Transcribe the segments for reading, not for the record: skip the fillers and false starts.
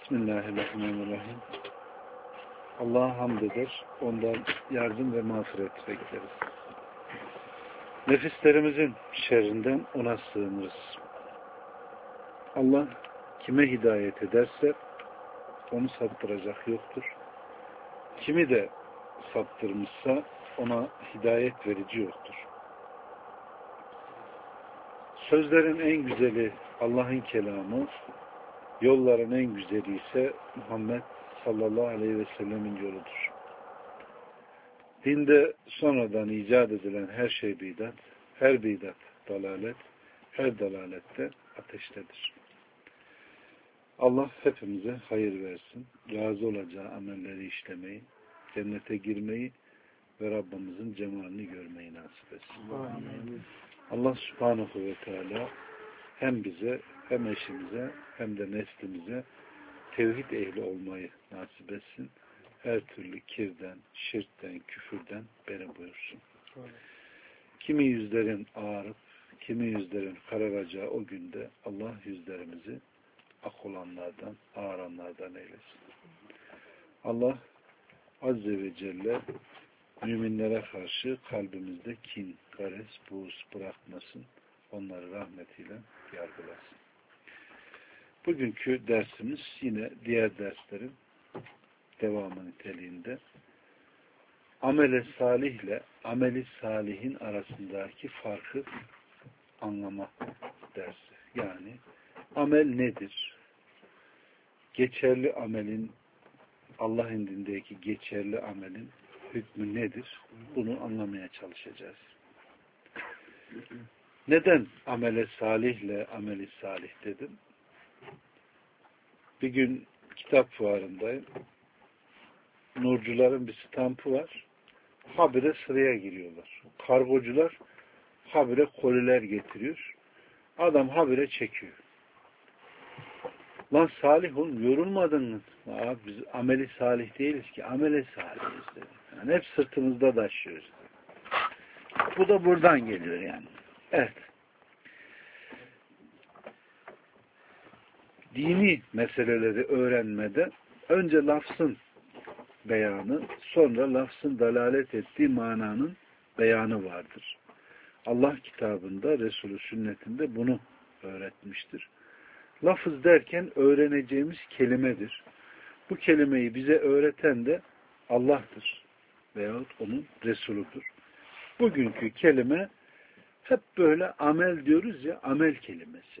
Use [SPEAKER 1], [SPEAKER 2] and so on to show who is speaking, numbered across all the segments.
[SPEAKER 1] Bismillahirrahmanirrahim. Allah'a hamd eder, ondan yardım ve mağfiret bekleriz. Nefislerimizin şerrinden ona sığınırız. Allah kime hidayet ederse onu saptıracak yoktur. Kimi de saptırmışsa ona hidayet verici yoktur. Sözlerin en güzeli Allah'ın kelamı, yolların en güzeli ise Muhammed sallallahu aleyhi ve sellemin yoludur. Dinde sonradan icat edilen her şey bidat, her bidat dalalet, her dalalette ateştedir. Allah hepimize hayır versin, razı olacağı amelleri işlemeyi, cennete girmeyi ve Rabbimizin cemalini görmeyi nasip etsin. Amin. Allah subhanahu ve teala hem bize, hem eşimize, hem de neslimize tevhid ehli olmayı nasip etsin. Her türlü kirden, şirkten, küfürden beri buyursun. Kimi yüzlerin ağarıp, kimi yüzlerin kararacağı o günde Allah yüzlerimizi ak olanlardan, ağaranlardan eylesin. Allah Azze ve Celle müminlere karşı kalbimizde kin, gares, buğz bırakmasın. Onları rahmetiyle yargılasın. Bugünkü dersimiz yine diğer derslerin devamı niteliğinde amele salih ile ameli salihin arasındaki farkı anlama dersi. Yani amel nedir? Geçerli amelin, Allah indindeki geçerli amelin hükmü nedir? Bunu anlamaya çalışacağız. Neden amele salihle ameli salih dedim? Bir gün kitap fuarındayım. Nurcuların bir stampı var. Habire sıraya giriyorlar. Kargocular habire koliler getiriyor. Adam habire çekiyor. Lan salih oğlum, yorulmadın mı? Abi biz ameli salih değiliz ki. Amele salihiz dedi. Yani hep sırtımızda taşıyoruz. Bu da buradan geliyor yani. Evet. Dini meseleleri öğrenmede önce lafzın beyanı, sonra lafzın dalalet ettiği mananın beyanı vardır. Allah kitabında, Resulü sünnetinde bunu öğretmiştir. Lafız derken öğreneceğimiz kelimedir. Bu kelimeyi bize öğreten de Allah'tır veyahut onun Resuludur. Bugünkü kelime hep böyle amel diyoruz ya, amel kelimesi.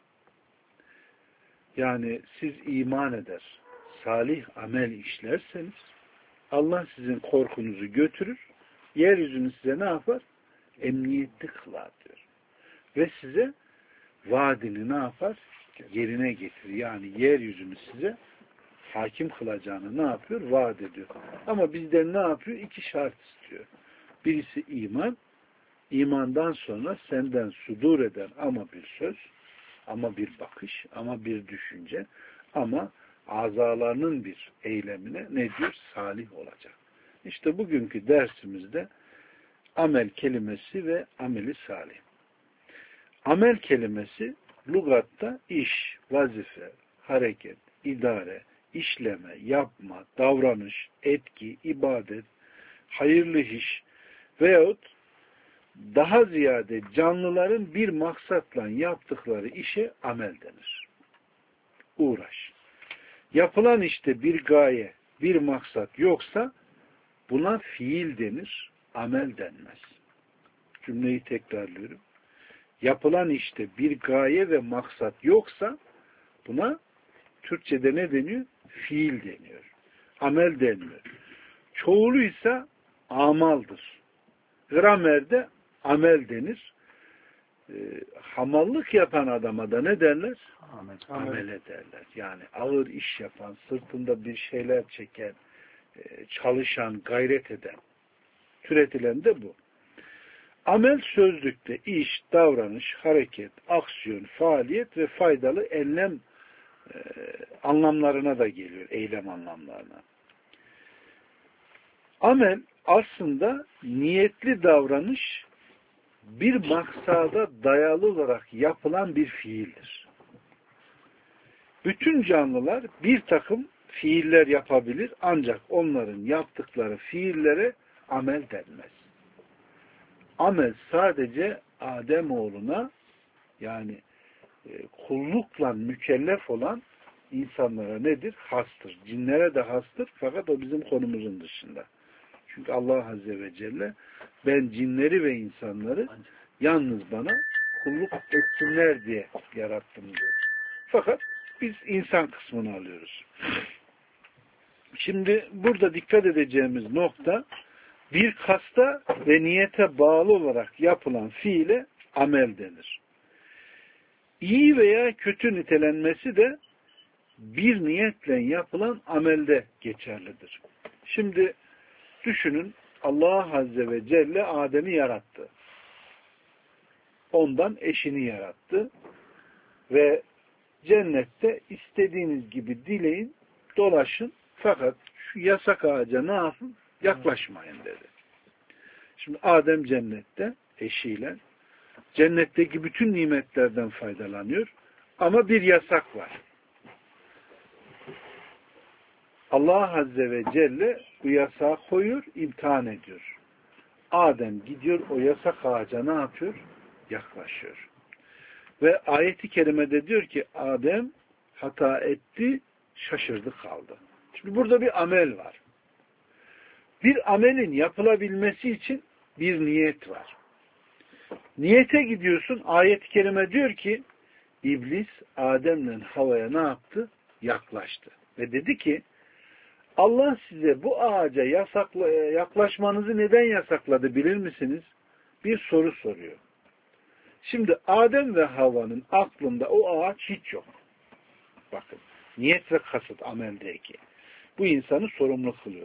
[SPEAKER 1] Yani siz iman eder, salih amel işlerseniz Allah sizin korkunuzu götürür, yeryüzünü size ne yapar? Emniyetli kılar diyor. Ve size vaadini ne yapar? Yerine getirir. Yani yeryüzünü size hakim kılacağını ne yapıyor? Vaat ediyor. Ama bizden ne yapıyor? İki şart istiyor. Birisi iman, imandan sonra senden sudur eden ama bir söz, ama bir bakış, ama bir düşünce, ama azalarının bir eylemine ne diyor? Salih olacak. İşte bugünkü dersimizde amel kelimesi ve ameli salih. Amel kelimesi lügatta iş, vazife, hareket, idare, işleme, yapma, davranış, etki, ibadet, hayırlı iş veyahut daha ziyade canlıların bir maksatla yaptıkları işe amel denir. Uğraş. Yapılan işte bir gaye, bir maksat yoksa buna fiil denir, amel denmez. Cümleyi tekrarlıyorum. Yapılan işte bir gaye ve maksat yoksa buna Türkçe'de ne deniyor? Fiil deniyor. Amel deniyor. Çoğulu ise amaldır. Gramerde amel denir. Hamallık yapan adama da ne derler? Amele derler. Yani ağır iş yapan, sırtında bir şeyler çeken, çalışan, gayret eden, türetilen de bu. Amel sözlükte iş, davranış, hareket, aksiyon, faaliyet ve faydalı eylem anlamlarına da geliyor. Eylem anlamlarına. Amel aslında niyetli davranış, bir maksada dayalı olarak yapılan bir fiildir. Bütün canlılar bir takım fiiller yapabilir ancak onların yaptıkları fiillere amel denmez. Amel sadece Ademoğluna yani kullukla mükellef olan insanlara nedir? Hastır. Cinlere de hastır fakat o bizim konumuzun dışında. Çünkü Allah Azze ve Celle ben cinleri ve insanları yalnız bana kulluk etsinler diye yarattım diyor. Fakat biz insan kısmını alıyoruz. Şimdi burada dikkat edeceğimiz nokta bir kasta ve niyete bağlı olarak yapılan fiile amel denir. İyi veya kötü nitelenmesi de bir niyetle yapılan amelde geçerlidir. Şimdi düşünün Allah Azze ve Celle Adem'i yarattı. Ondan eşini yarattı. Ve cennette istediğiniz gibi dileyin, dolaşın fakat şu yasak ağaca ne yapın? Yaklaşmayın dedi. Şimdi Adem cennette eşiyle cennetteki bütün nimetlerden faydalanıyor ama bir yasak var. Allah Azze ve Celle bu yasağı koyuyor, imtihan ediyor. Adem gidiyor o yasak ağaca ne yapıyor? Yaklaşıyor. Ve ayeti kerimede diyor ki Adem hata etti, şaşırdı kaldı. Şimdi burada bir amel var. Bir amelin yapılabilmesi için bir niyet var. Niyete gidiyorsun, ayet-i kerime diyor ki İblis Adem'le Havva'ya ne yaptı? Yaklaştı. Ve dedi ki Allah size bu ağaca yaklaşmanızı neden yasakladı bilir misiniz? Bir soru soruyor. Şimdi Adem ve Havva'nın aklında o ağaç hiç yok. Bakın. Niyet ve kasıt ameldeki. Bu insanı sorumlu kılıyor.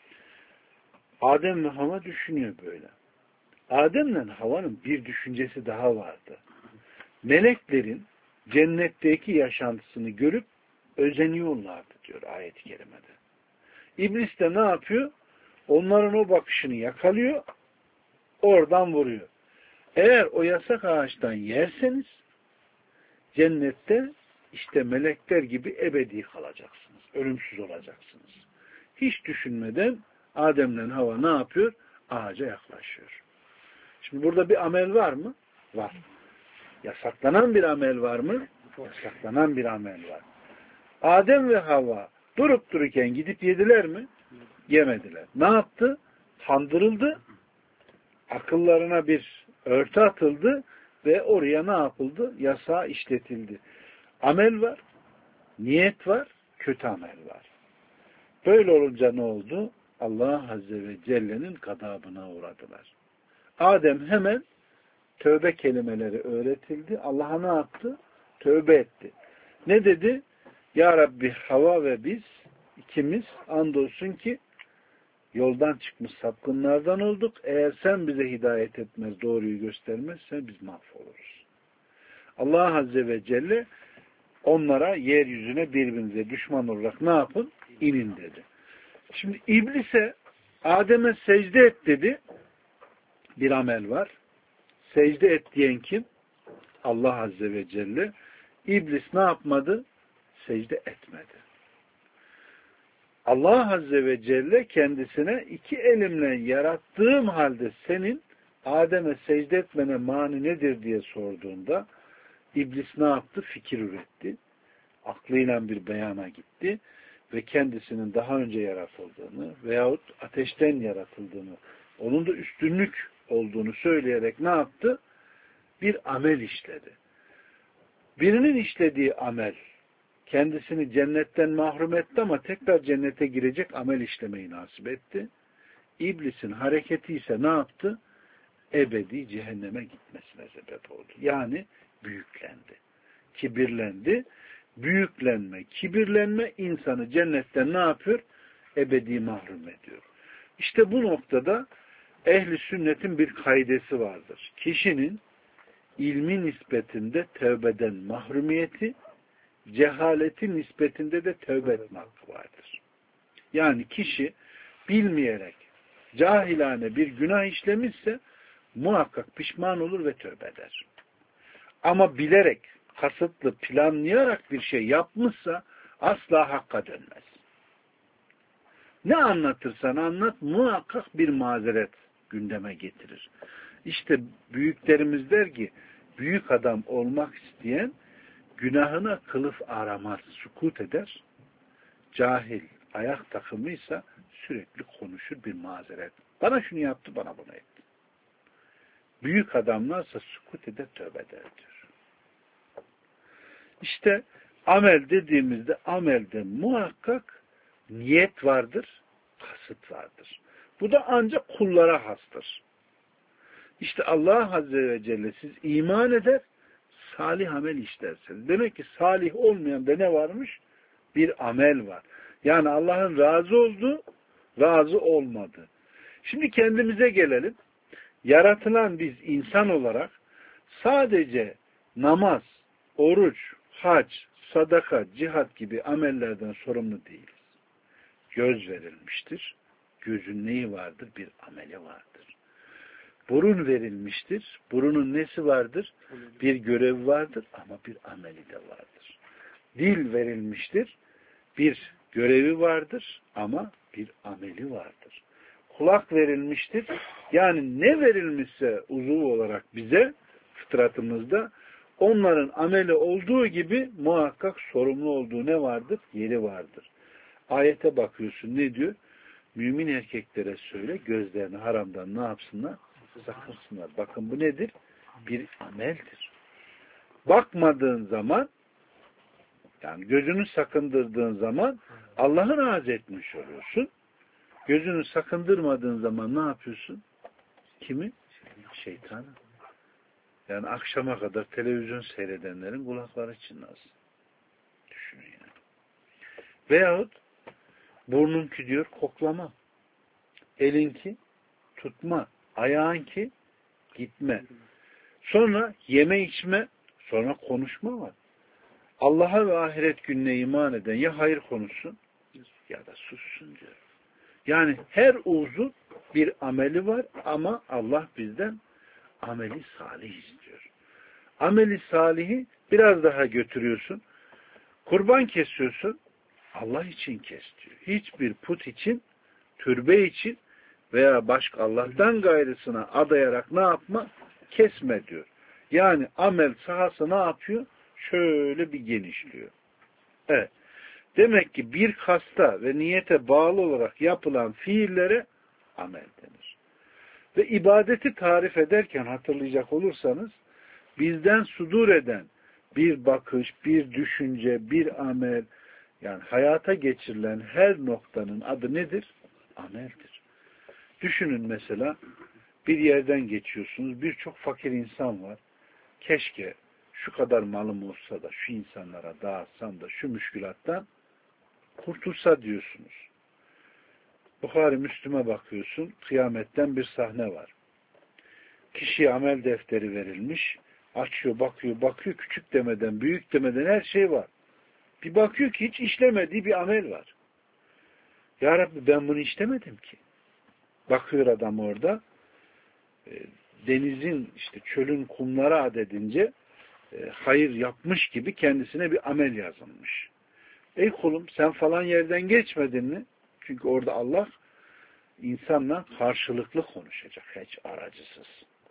[SPEAKER 1] Adem ve Havva düşünüyor böyle. Adem'le Havva'nın bir düşüncesi daha vardı. Meleklerin cennetteki yaşantısını görüp özeniyorlardı diyor ayet-i kerimede. İblis de ne yapıyor? Onların o bakışını yakalıyor, oradan vuruyor. Eğer o yasak ağaçtan yerseniz cennette işte melekler gibi ebedi kalacaksınız. Ölümsüz olacaksınız. Hiç düşünmeden Adem'le Havva ne yapıyor? Ağaca yaklaşıyor. Şimdi burada bir amel var mı? Var. Yasaklanan bir amel var mı? Yasaklanan bir amel var. Adem ve Havva durup dururken gidip yediler mi? Yemediler. Ne yaptı? Kandırıldı. Akıllarına bir örtü atıldı ve oraya ne yapıldı? Yasağı işletildi. Amel var, niyet var, kötü amel var. Böyle olunca ne oldu? Allah Azze ve Celle'nin gadabına uğradılar. Adem hemen tövbe kelimeleri öğretildi. Allah'a ne yaptı? Tövbe etti. Ne dedi? Ya Rabbi Havva ve biz ikimiz andolsun ki yoldan çıkmış sapkınlardan olduk. Eğer sen bize hidayet etmez, doğruyu göstermezsen biz mahvoluruz. Allah Azze ve Celle onlara yeryüzüne birbirinize düşman olarak ne yapın? İnin dedi. Şimdi İblis'e Adem'e secde et dedi. Bir amel var. Secde et diyen kim? Allah Azze ve Celle. İblis ne yapmadı? Secde etmedi. Allah Azze ve Celle kendisine iki elimle yarattığım halde senin Adem'e secde etmene mani nedir diye sorduğunda İblis ne yaptı? Fikir üretti. Aklıyla bir beyana gitti ve kendisinin daha önce yaratıldığını veyahut ateşten yaratıldığını, onun da üstünlük olduğunu söyleyerek ne yaptı? Bir amel işledi. Birinin işlediği amel kendisini cennetten mahrum etti ama tekrar cennete girecek amel işlemeyi nasip etti. İblisin hareketi ise ne yaptı? Ebedi cehenneme gitmesine sebep oldu. Yani büyüklendi. Kibirlendi. Büyüklenme, kibirlenme insanı cennetten ne yapıyor? Ebedi mahrum ediyor. İşte bu noktada ehli sünnetin bir kaidesi vardır. Kişinin ilmi nispetinde tövbeden mahrumiyeti, cehaleti nispetinde de tövbe etme hakkı vardır. Yani kişi bilmeyerek cahilane bir günah işlemişse muhakkak pişman olur ve tövbe eder. Ama bilerek kasıtlı, planlayarak bir şey yapmışsa asla hakka dönmez. Ne anlatırsan anlat muhakkak bir mazeret gündeme getirir. İşte büyüklerimiz der ki büyük adam olmak isteyen günahına kılıf aramaz, sukut eder. Cahil, ayak takımıysa sürekli konuşur bir mazeret. Bana şunu yaptı, bana bunu etti. Büyük adamlarsa sukut eder, tövbe eder diyor. İşte amel dediğimizde amelde muhakkak niyet vardır, kasıt vardır. Bu da ancak kullara hastır. İşte Allah Azze ve Celle siz iman eder, salih amel işlersiniz. Demek ki salih olmayan da ne varmış? Bir amel var. Yani Allah'ın razı olduğu, razı olmadığı. Şimdi kendimize gelelim. Yaratılan biz insan olarak sadece namaz, oruç, hac, sadaka, cihat gibi amellerden sorumlu değiliz. Göz verilmiştir. Gözün neyi vardır? Bir ameli vardır. Burun verilmiştir. Burunun nesi vardır? Bir görevi vardır ama bir ameli de vardır. Dil verilmiştir. Bir görevi vardır ama bir ameli vardır. Kulak verilmiştir. Yani ne verilmişse uzuv olarak bize fıtratımızda onların ameli olduğu gibi muhakkak sorumlu olduğu ne vardır? Yeri vardır. Ayete bakıyorsun ne diyor? Mümin erkeklere söyle gözlerini haramdan ne yapsınlar? Sakınsınlar. Bakın bu nedir? Bir ameldir. Bakmadığın zaman yani gözünü sakındırdığın zaman Allah'ı razı etmiş oluyorsun. Gözünü sakındırmadığın zaman ne yapıyorsun? Kimi? Şeytanı. Yani akşama kadar televizyon seyredenlerin kulakları çınlasın. Düşünün yani. Veyahut burnunki diyor koklama. Elinki tutma. Ayağınki gitme. Sonra yeme içme. Sonra konuşma var. Allah'a ve ahiret gününe iman eden ya hayır konuşsun ya da sussun diyor. Yani her uzun bir ameli var ama Allah bizden ameli salih istiyor. Ameli salihi biraz daha götürüyorsun. Kurban kesiyorsun. Allah için kes diyor. Hiçbir put için, türbe için veya başka Allah'tan gayrısına adayarak ne yapma? Kesme diyor. Yani amel sahası ne yapıyor? Şöyle bir genişliyor. Evet. Demek ki bir kasta ve niyete bağlı olarak yapılan fiillere amel denir. Ve ibadeti tarif ederken hatırlayacak olursanız bizden sudur eden bir bakış, bir düşünce, bir amel yani hayata geçirilen her noktanın adı nedir? Ameldir. Düşünün mesela bir yerden geçiyorsunuz, birçok fakir insan var. Keşke şu kadar malım olsa da şu insanlara dağıtsam da şu müşkülattan kurtulsa diyorsunuz. Buhari Müslüm'e bakıyorsun, kıyametten bir sahne var. Kişiye amel defteri verilmiş, açıyor, bakıyor, küçük demeden, büyük demeden her şey var. Bir bakıyor ki hiç işlemediği bir amel var. Ya Rabbi ben bunu işlemedim ki. Bakıyor adam orada, denizin, işte çölün kumları adedince hayır yapmış gibi kendisine bir amel yazılmış. Ey kulum sen falan yerden geçmedin mi? Çünkü orada Allah insanla karşılıklı konuşacak. Hiç aracısız.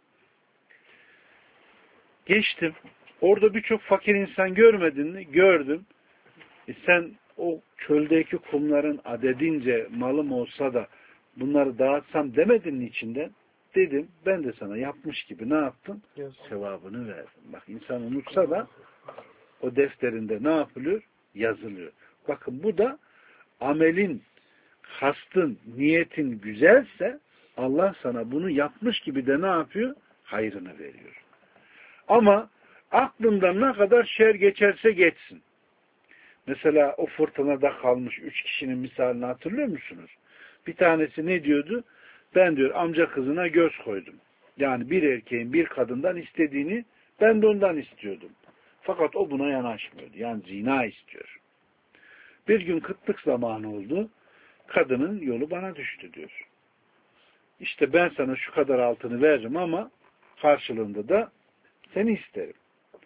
[SPEAKER 1] Geçtim. Orada birçok fakir insan görmedin mi? Gördüm. Sen o çöldeki kumların adedince malım olsa da bunları dağıtsam demedin mi içinden? Dedim. Ben de sana yapmış gibi ne yaptım? Sevabını verdim. Bak insan unutsa da o defterinde ne yapılıyor? Yazılıyor. Bakın bu da amelin, kastın, niyetin güzelse Allah sana bunu yapmış gibi de ne yapıyor? Hayrını veriyor. Ama aklından ne kadar şer geçerse geçsin. Mesela o fırtınada kalmış 3 kişinin misalini hatırlıyor musunuz? Bir tanesi ne diyordu? Ben diyor amca kızına göz koydum. Yani bir erkeğin bir kadından istediğini ben de ondan istiyordum. Fakat o buna yanaşmıyordu. Yani zina istiyor. Bir gün kıtlık zamanı oldu. Kadının yolu bana düştü diyor. İşte ben sana şu kadar altını veririm ama karşılığında da seni isterim.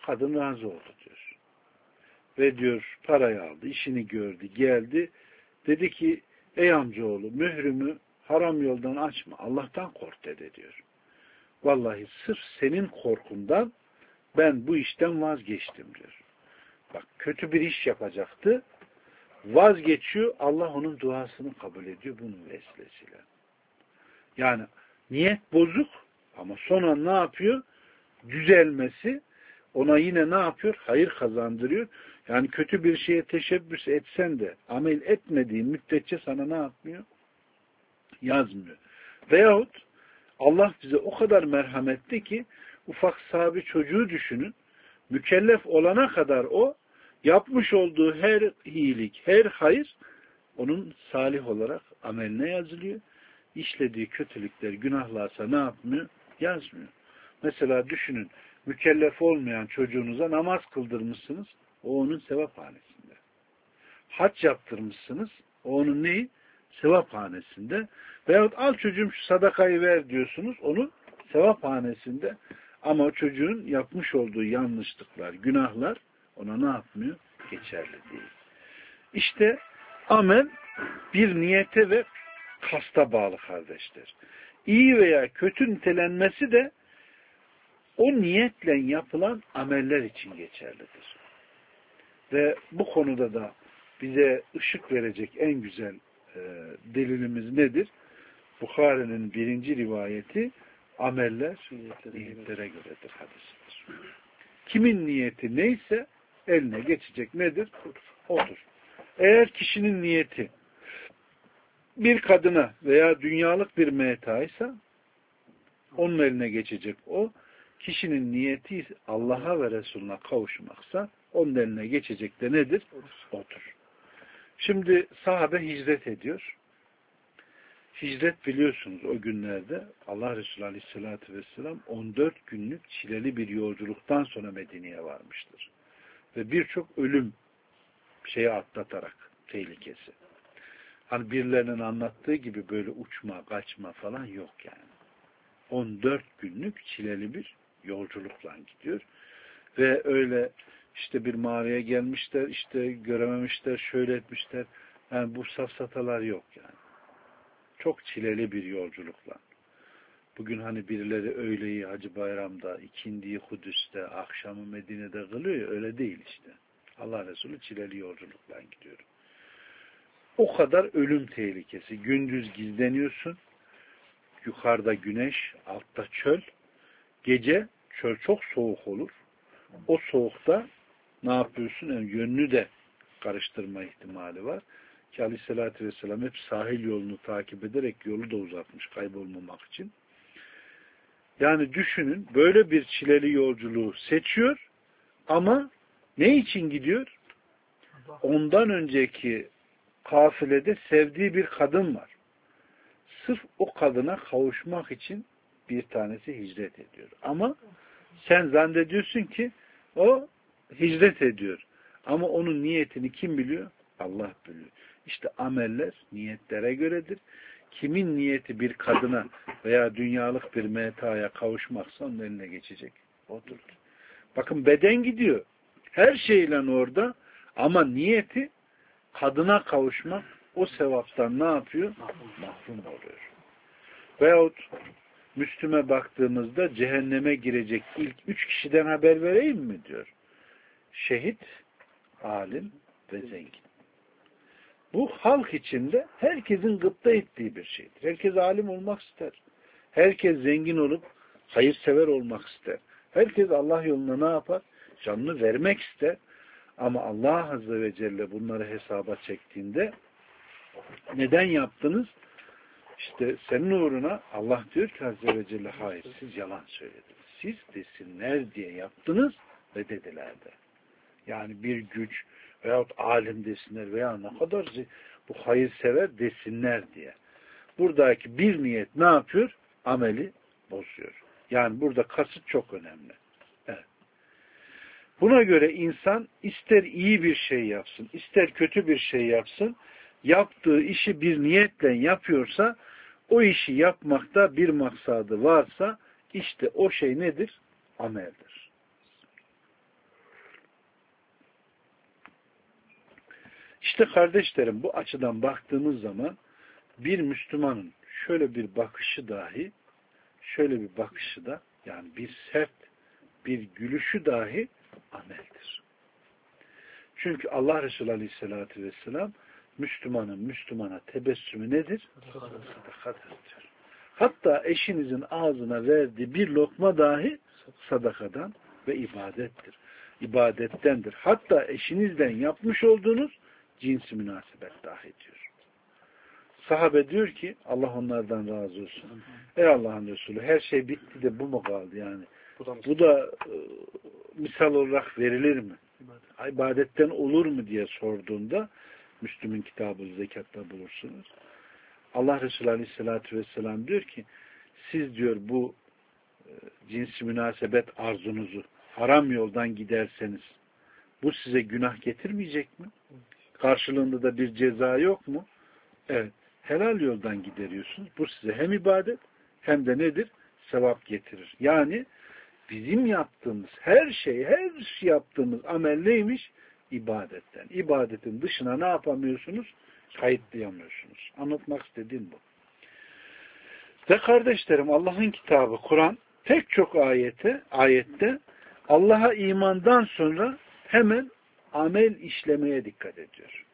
[SPEAKER 1] Kadın razı oldu diyor. Ve diyor parayı aldı, işini gördü, geldi. Dedi ki ey amcaoğlu mührümü haram yoldan açma. Allah'tan kork dedi diyor. Vallahi sırf senin korkundan ben bu işten vazgeçtim diyor. Bak kötü bir iş yapacaktı. Vazgeçiyor. Allah onun duasını kabul ediyor bunun vesilesiyle. Yani niyet bozuk ama sonra ne yapıyor? Düzelmesi ona yine ne yapıyor? Hayır kazandırıyor. Yani kötü bir şeye teşebbüs etsen de amel etmediğin müddetçe sana ne yapmıyor? Yazmıyor. Veyahut Allah bize o kadar merhametli ki ufak sahibi çocuğu düşünün. Mükellef olana kadar o yapmış olduğu her iyilik, her hayır onun salih olarak ameline yazılıyor. İşlediği kötülükler, günahlarsa ne yapmıyor? Yazmıyor. Mesela düşünün, mükellef olmayan çocuğunuza namaz kıldırmışsınız, o onun sevaphanesinde. Hac yaptırmışsınız, o onun neyi? Sevaphanesinde. Veyahut al çocuğum şu sadakayı ver diyorsunuz, onun sevaphanesinde. Ama o çocuğun yapmış olduğu yanlışlıklar, günahlar ona ne yapmıyor? Geçerli değil. İşte amel bir niyete ve kasta bağlı kardeşler. İyi veya kötü nitelenmesi de o niyetle yapılan ameller için geçerlidir. Ve bu konuda da bize ışık verecek en güzel delilimiz nedir? Bukhari'nin 1. rivayeti ameller niyetlere göredir hadisidir. Kimin niyeti neyse eline geçecek nedir? Odur. Eğer kişinin niyeti bir kadına veya dünyalık bir metaysa onun eline geçecek o. Kişinin niyeti Allah'a ve Resulüne kavuşmaksa onun eline geçecek de nedir? Odur. Şimdi sahabe hicret ediyor. Hicret biliyorsunuz o günlerde Allah Resulü Aleyhisselatü Vesselam 14 günlük çileli bir yolculuktan sonra Medine'ye varmıştır. Ve birçok ölüm şeyi atlatarak tehlikesi. Hani birilerinin anlattığı gibi böyle uçma, kaçma falan yok yani. 14 günlük çileli bir yolculukla gidiyor. Ve öyle işte bir mağaraya gelmişler, işte görememişler, şöyle etmişler. Yani bu safsatalar yok yani. Çok çileli bir yolculukla. Bugün hani birileri öğleyi Hacı Bayram'da, ikindiyi Kudüs'te, akşamı Medine'de kılıyor ya, öyle değil işte. Allah Resulü çileli yolculukla gidiyor. O kadar ölüm tehlikesi. Gündüz gizleniyorsun, yukarıda güneş, altta çöl. Gece çöl çok soğuk olur. O soğukta ne yapıyorsun? Yani yönünü de karıştırma ihtimali var. Ki Aleyhisselatü Vesselam hep sahil yolunu takip ederek yolu da uzatmış kaybolmamak için. Yani düşünün böyle bir çileli yolculuğu seçiyor ama ne için gidiyor? Ondan önceki kafilede sevdiği bir kadın var. Sırf o kadına kavuşmak için bir tanesi hicret ediyor. Ama sen zannediyorsun ki o hicret ediyor. Ama onun niyetini kim biliyor? Allah biliyor. İşte ameller niyetlere göredir. Kimin niyeti bir kadına veya dünyalık bir metaya kavuşmaksa onun eline geçecek. Odur. Bakın beden gidiyor. Her şeyle orada ama niyeti kadına kavuşmak o sevaptan ne yapıyor? Mahrum oluyor. Veyahut Müslüme baktığımızda cehenneme girecek ilk 3 kişiden haber vereyim mi diyor. Şehit, alim ve zengin. Bu halk içinde herkesin gıpta ettiği bir şeydir. Herkes alim olmak ister. Herkes zengin olup hayırsever olmak ister. Herkes Allah yoluna ne yapar? Canını vermek ister. Ama Allah Azze ve Celle bunları hesaba çektiğinde neden yaptınız? İşte senin uğruna Allah diyor ki Azze ve Celle hayır siz yalan söylediniz. Siz desinler diye yaptınız ve dediler de. Yani bir güç veyahut alim desinler veya ne kadar bu hayırsever desinler diye. Buradaki bir niyet ne yapıyor? Ameli bozuyor. Yani burada kasıt çok önemli. Evet. Buna göre insan ister iyi bir şey yapsın, ister kötü bir şey yapsın, yaptığı işi bir niyetle yapıyorsa, o işi yapmakta bir maksadı varsa, işte o şey nedir? Ameldir. İşte kardeşlerim, bu açıdan baktığımız zaman bir Müslümanın şöyle bir bakışı dahi, şöyle bir bakışı da, yani bir sert bir gülüşü dahi ameldir. Çünkü Allah Resulü Aleyhisselatü Vesselam Müslümanın Müslümana tebessümü nedir? Sadakadır diyor. Hatta eşinizin ağzına verdiği bir lokma dahi sadakadan ve ibadettir. İbadettendir. Hatta eşinizden yapmış olduğunuz cinsi münasebet dahi diyor. Sahabe diyor ki, Allah onlardan razı olsun. Ey Allah'ın Resulü, her şey bitti de bu mu kaldı yani? Bu da misal olarak verilir mi? İbadetten olur mu diye sorduğunda, Müslüm'ün kitabı zekatta bulursunuz. Allah Resulü Aleyhisselatü Vesselam diyor ki, siz diyor bu cinsi münasebet arzunuzu haram yoldan giderseniz bu size günah getirmeyecek mi? Karşılığında da bir ceza yok mu? Evet. Helal yoldan gideriyorsunuz. Bu size hem ibadet hem de nedir? Sevap getirir. Yani bizim yaptığımız her şey yaptığımız amel neymiş? İbadetten. İbadetin dışına ne yapamıyorsunuz? Kayıtlayamıyorsunuz. Anlatmak istediğim bu. Ve kardeşlerim, Allah'ın kitabı Kur'an pek çok ayette Allah'a imandan sonra hemen amel işlemeye dikkat ediyor.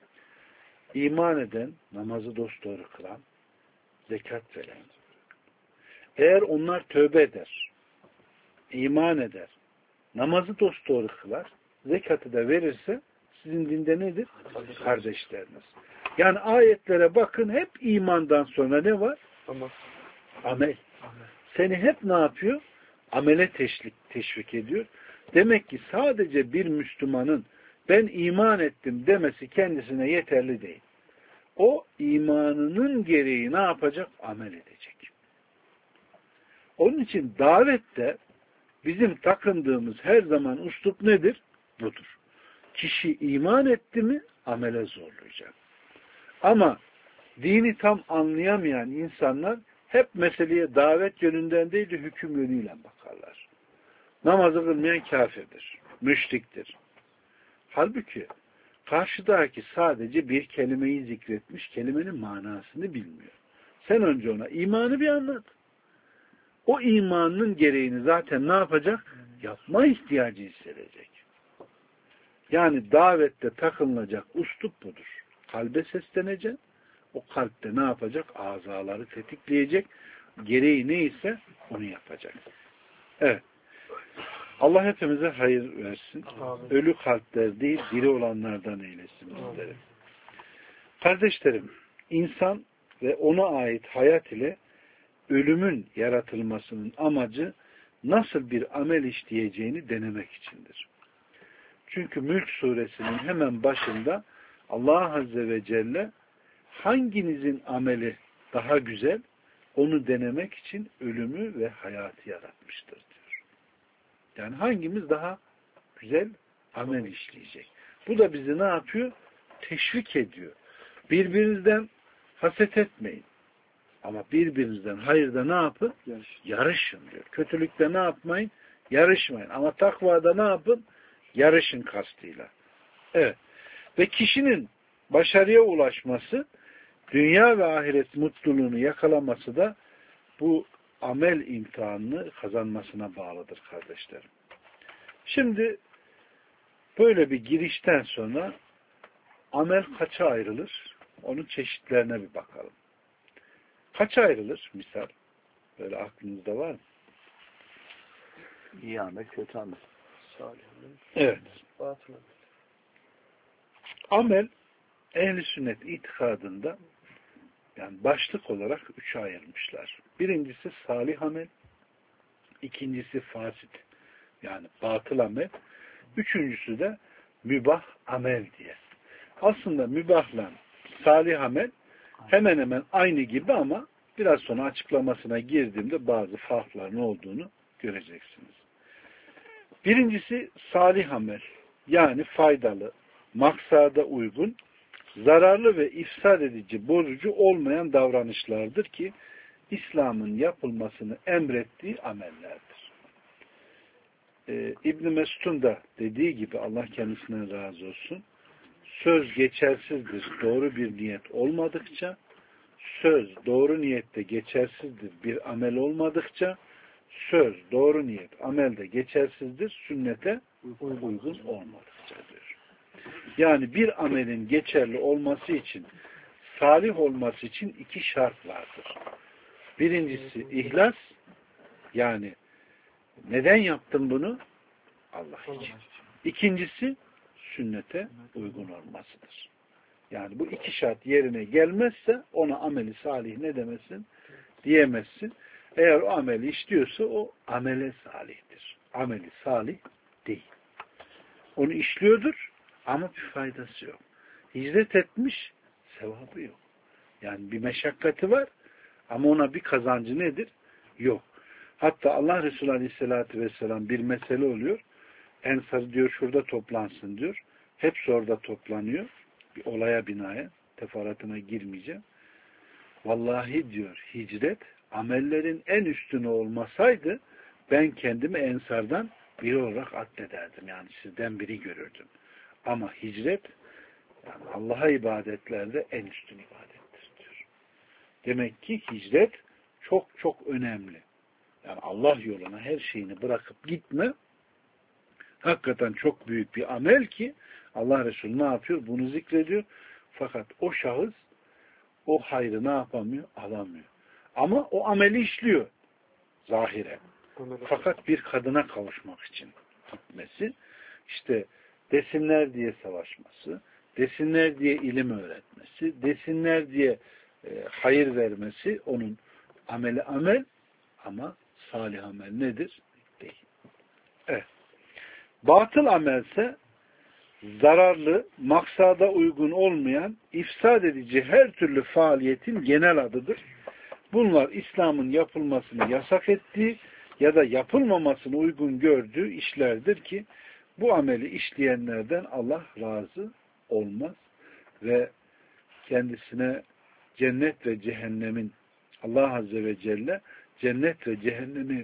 [SPEAKER 1] İman eden, namazı dosdoğru kılan, zekat veren. Eğer onlar tövbe eder, iman eder, namazı dosdoğru kılar, zekatı da verirse sizin dinde nedir? Kardeşleriniz. Yani ayetlere bakın, hep imandan sonra ne var? Amel. Seni hep ne yapıyor? Amele teşvik ediyor. Demek ki sadece bir Müslümanın ben iman ettim demesi kendisine yeterli değil. O imanının gereği ne yapacak? Amel edecek. Onun için davette bizim takındığımız her zaman üslup nedir? Budur. Kişi iman etti mi amele zorlayacak. Ama dini tam anlayamayan insanlar hep meseleye davet yönünden değil de hüküm yönüyle bakarlar. Namazı kılmayan kafirdir, müşriktir. Halbuki karşıdaki sadece bir kelimeyi zikretmiş, kelimenin manasını bilmiyor. Sen önce ona imanı bir anlat. O imanın gereğini zaten ne yapacak? Yapma ihtiyacı hissedecek. Yani davette takılacak üslup budur. Kalbe seslenecek. O kalpte ne yapacak? Azaları tetikleyecek. Gereği neyse onu yapacak. Evet. Allah hepimize hayır versin. Amin. Ölü kalpler değil, diri olanlardan eylesin bizleri. Kardeşlerim, insan ve ona ait hayat ile ölümün yaratılmasının amacı nasıl bir amel işleyeceğini denemek içindir. Çünkü Mülk suresinin hemen başında Allah Azze ve Celle hanginizin ameli daha güzel onu denemek için ölümü ve hayatı yaratmıştır diyor. Yani hangimiz daha güzel amel işleyecek. Bu da bizi ne yapıyor? Teşvik ediyor. Birbirinizden haset etmeyin. Ama birbirinizden hayırda ne yapın? Yarışın diyor. Kötülükte ne yapmayın? Yarışmayın. Ama takvada ne yapın? Yarışın kastıyla. Evet. Ve kişinin başarıya ulaşması, dünya ve ahiret mutluluğunu yakalaması da bu amel imtihanını kazanmasına bağlıdır kardeşlerim. Şimdi böyle bir girişten sonra amel kaça ayrılır? Onun çeşitlerine bir bakalım. Kaça ayrılır? Misal. Böyle aklınızda var mı?
[SPEAKER 2] İyi amel, kötü amel.
[SPEAKER 1] Evet. Amel ehl-i sünnet itikadında yani başlık olarak üçe ayırmışlar. Birincisi salih amel, ikincisi fasit yani batıl amel, üçüncüsü de mübah amel diye. Aslında mübahla salih amel hemen hemen aynı gibi ama biraz sonra açıklamasına girdiğimde bazı farkların olduğunu göreceksiniz. Birincisi salih amel yani faydalı, maksada uygun, zararlı ve ifsad edici, bozucu olmayan davranışlardır ki İslam'ın yapılmasını emrettiği amellerdir. İbn Mesud'un da dediği gibi Allah kendisinden razı olsun, söz geçersizdir doğru bir niyet olmadıkça, söz doğru niyette geçersizdir bir amel olmadıkça, söz doğru niyet amelde geçersizdir sünnete uygun olmadıkça diyor. Yani bir amelin geçerli olması için, salih olması için iki şart vardır. Birincisi ihlas, yani neden yaptım bunu? Allah için. İkincisi sünnete uygun olmasıdır. Yani bu iki şart yerine gelmezse ona ameli salih ne demesin? Diyemezsin. Eğer o ameli işliyorsa o amele salihtir. Ameli salih değil. Onu işliyordur ama bir faydası yok. Hicret etmiş, sevabı yok. Yani bir meşakkati var ama ona bir kazancı nedir? Yok. Hatta Allah Resulü Aleyhisselatü Vesselam bir mesele oluyor. Ensar diyor şurada toplansın diyor. Hepsi orada toplanıyor. Bir olaya binaen. Teferruatına girmeyeceğim. Vallahi diyor hicret amellerin en üstüne olmasaydı ben kendimi Ensar'dan biri olarak addederdim. Yani sizden biri görürdüm. Ama hicret yani Allah'a ibadetlerde en üstün ibadettir diyor. Demek ki hicret çok çok önemli. Yani Allah yoluna her şeyini bırakıp gitme hakikaten çok büyük bir amel ki Allah Resulü ne yapıyor? Bunu zikrediyor. Fakat o şahıs o hayrı ne yapamıyor? Alamıyor. Ama o ameli işliyor. Zahiren. Fakat bir kadına kavuşmak için gitmesi, işte desinler diye savaşması, desinler diye ilim öğretmesi, desinler diye hayır vermesi onun ameli amel ama salih amel nedir? Değil. Evet. Batıl amelse zararlı, maksada uygun olmayan, ifsad edici her türlü faaliyetin genel adıdır. Bunlar İslam'ın yapılmasını yasak ettiği ya da yapılmamasını uygun gördüğü işlerdir ki bu ameli işleyenlerden Allah razı olmaz ve kendisine cennet ve cehennemin Allah Azze ve Celle cennet ve cehennemi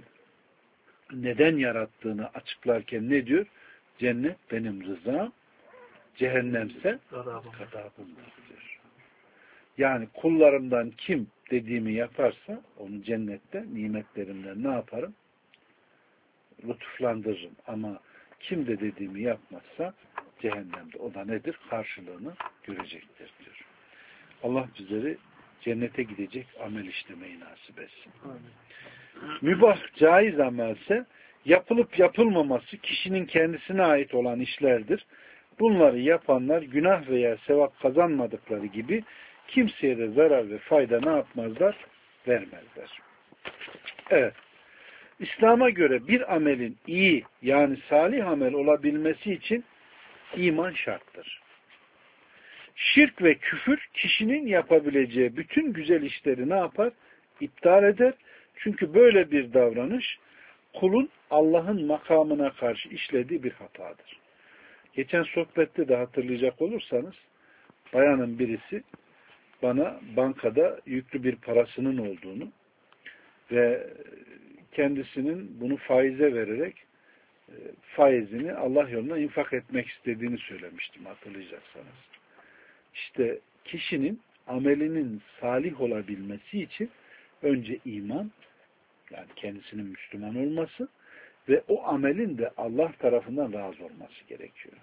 [SPEAKER 1] neden yarattığını açıklarken ne diyor? Cennet benim rızam, cehennemse gadabımdır diyor. Yani kullarımdan kim dediğimi yaparsa onu cennette nimetlerimden ne yaparım? Lütuflandırırım. Ama kim de dediğimi yapmazsa cehennemde o da nedir? Karşılığını görecektir diyor. Allah bizleri cennete gidecek amel işlemeyi nasip etsin. Mübah, caiz amelse yapılıp yapılmaması kişinin kendisine ait olan işlerdir. Bunları yapanlar günah veya sevap kazanmadıkları gibi kimseye de zarar ve fayda ne yapmazlar? Vermezler. Evet. İslam'a göre bir amelin iyi yani salih amel olabilmesi için iman şarttır. Şirk ve küfür kişinin yapabileceği bütün güzel işleri ne yapar? İptal eder. Çünkü böyle bir davranış kulun Allah'ın makamına karşı işlediği bir hatadır. Geçen sohbette de hatırlayacak olursanız bayanın birisi bana bankada yüklü bir parasının olduğunu ve kendisinin bunu faize vererek faizini Allah yoluna infak etmek istediğini söylemiştim hatırlayacaksanız. İşte kişinin amelinin salih olabilmesi için önce iman yani kendisinin Müslüman olması ve o amelin de Allah tarafından razı olması gerekiyor.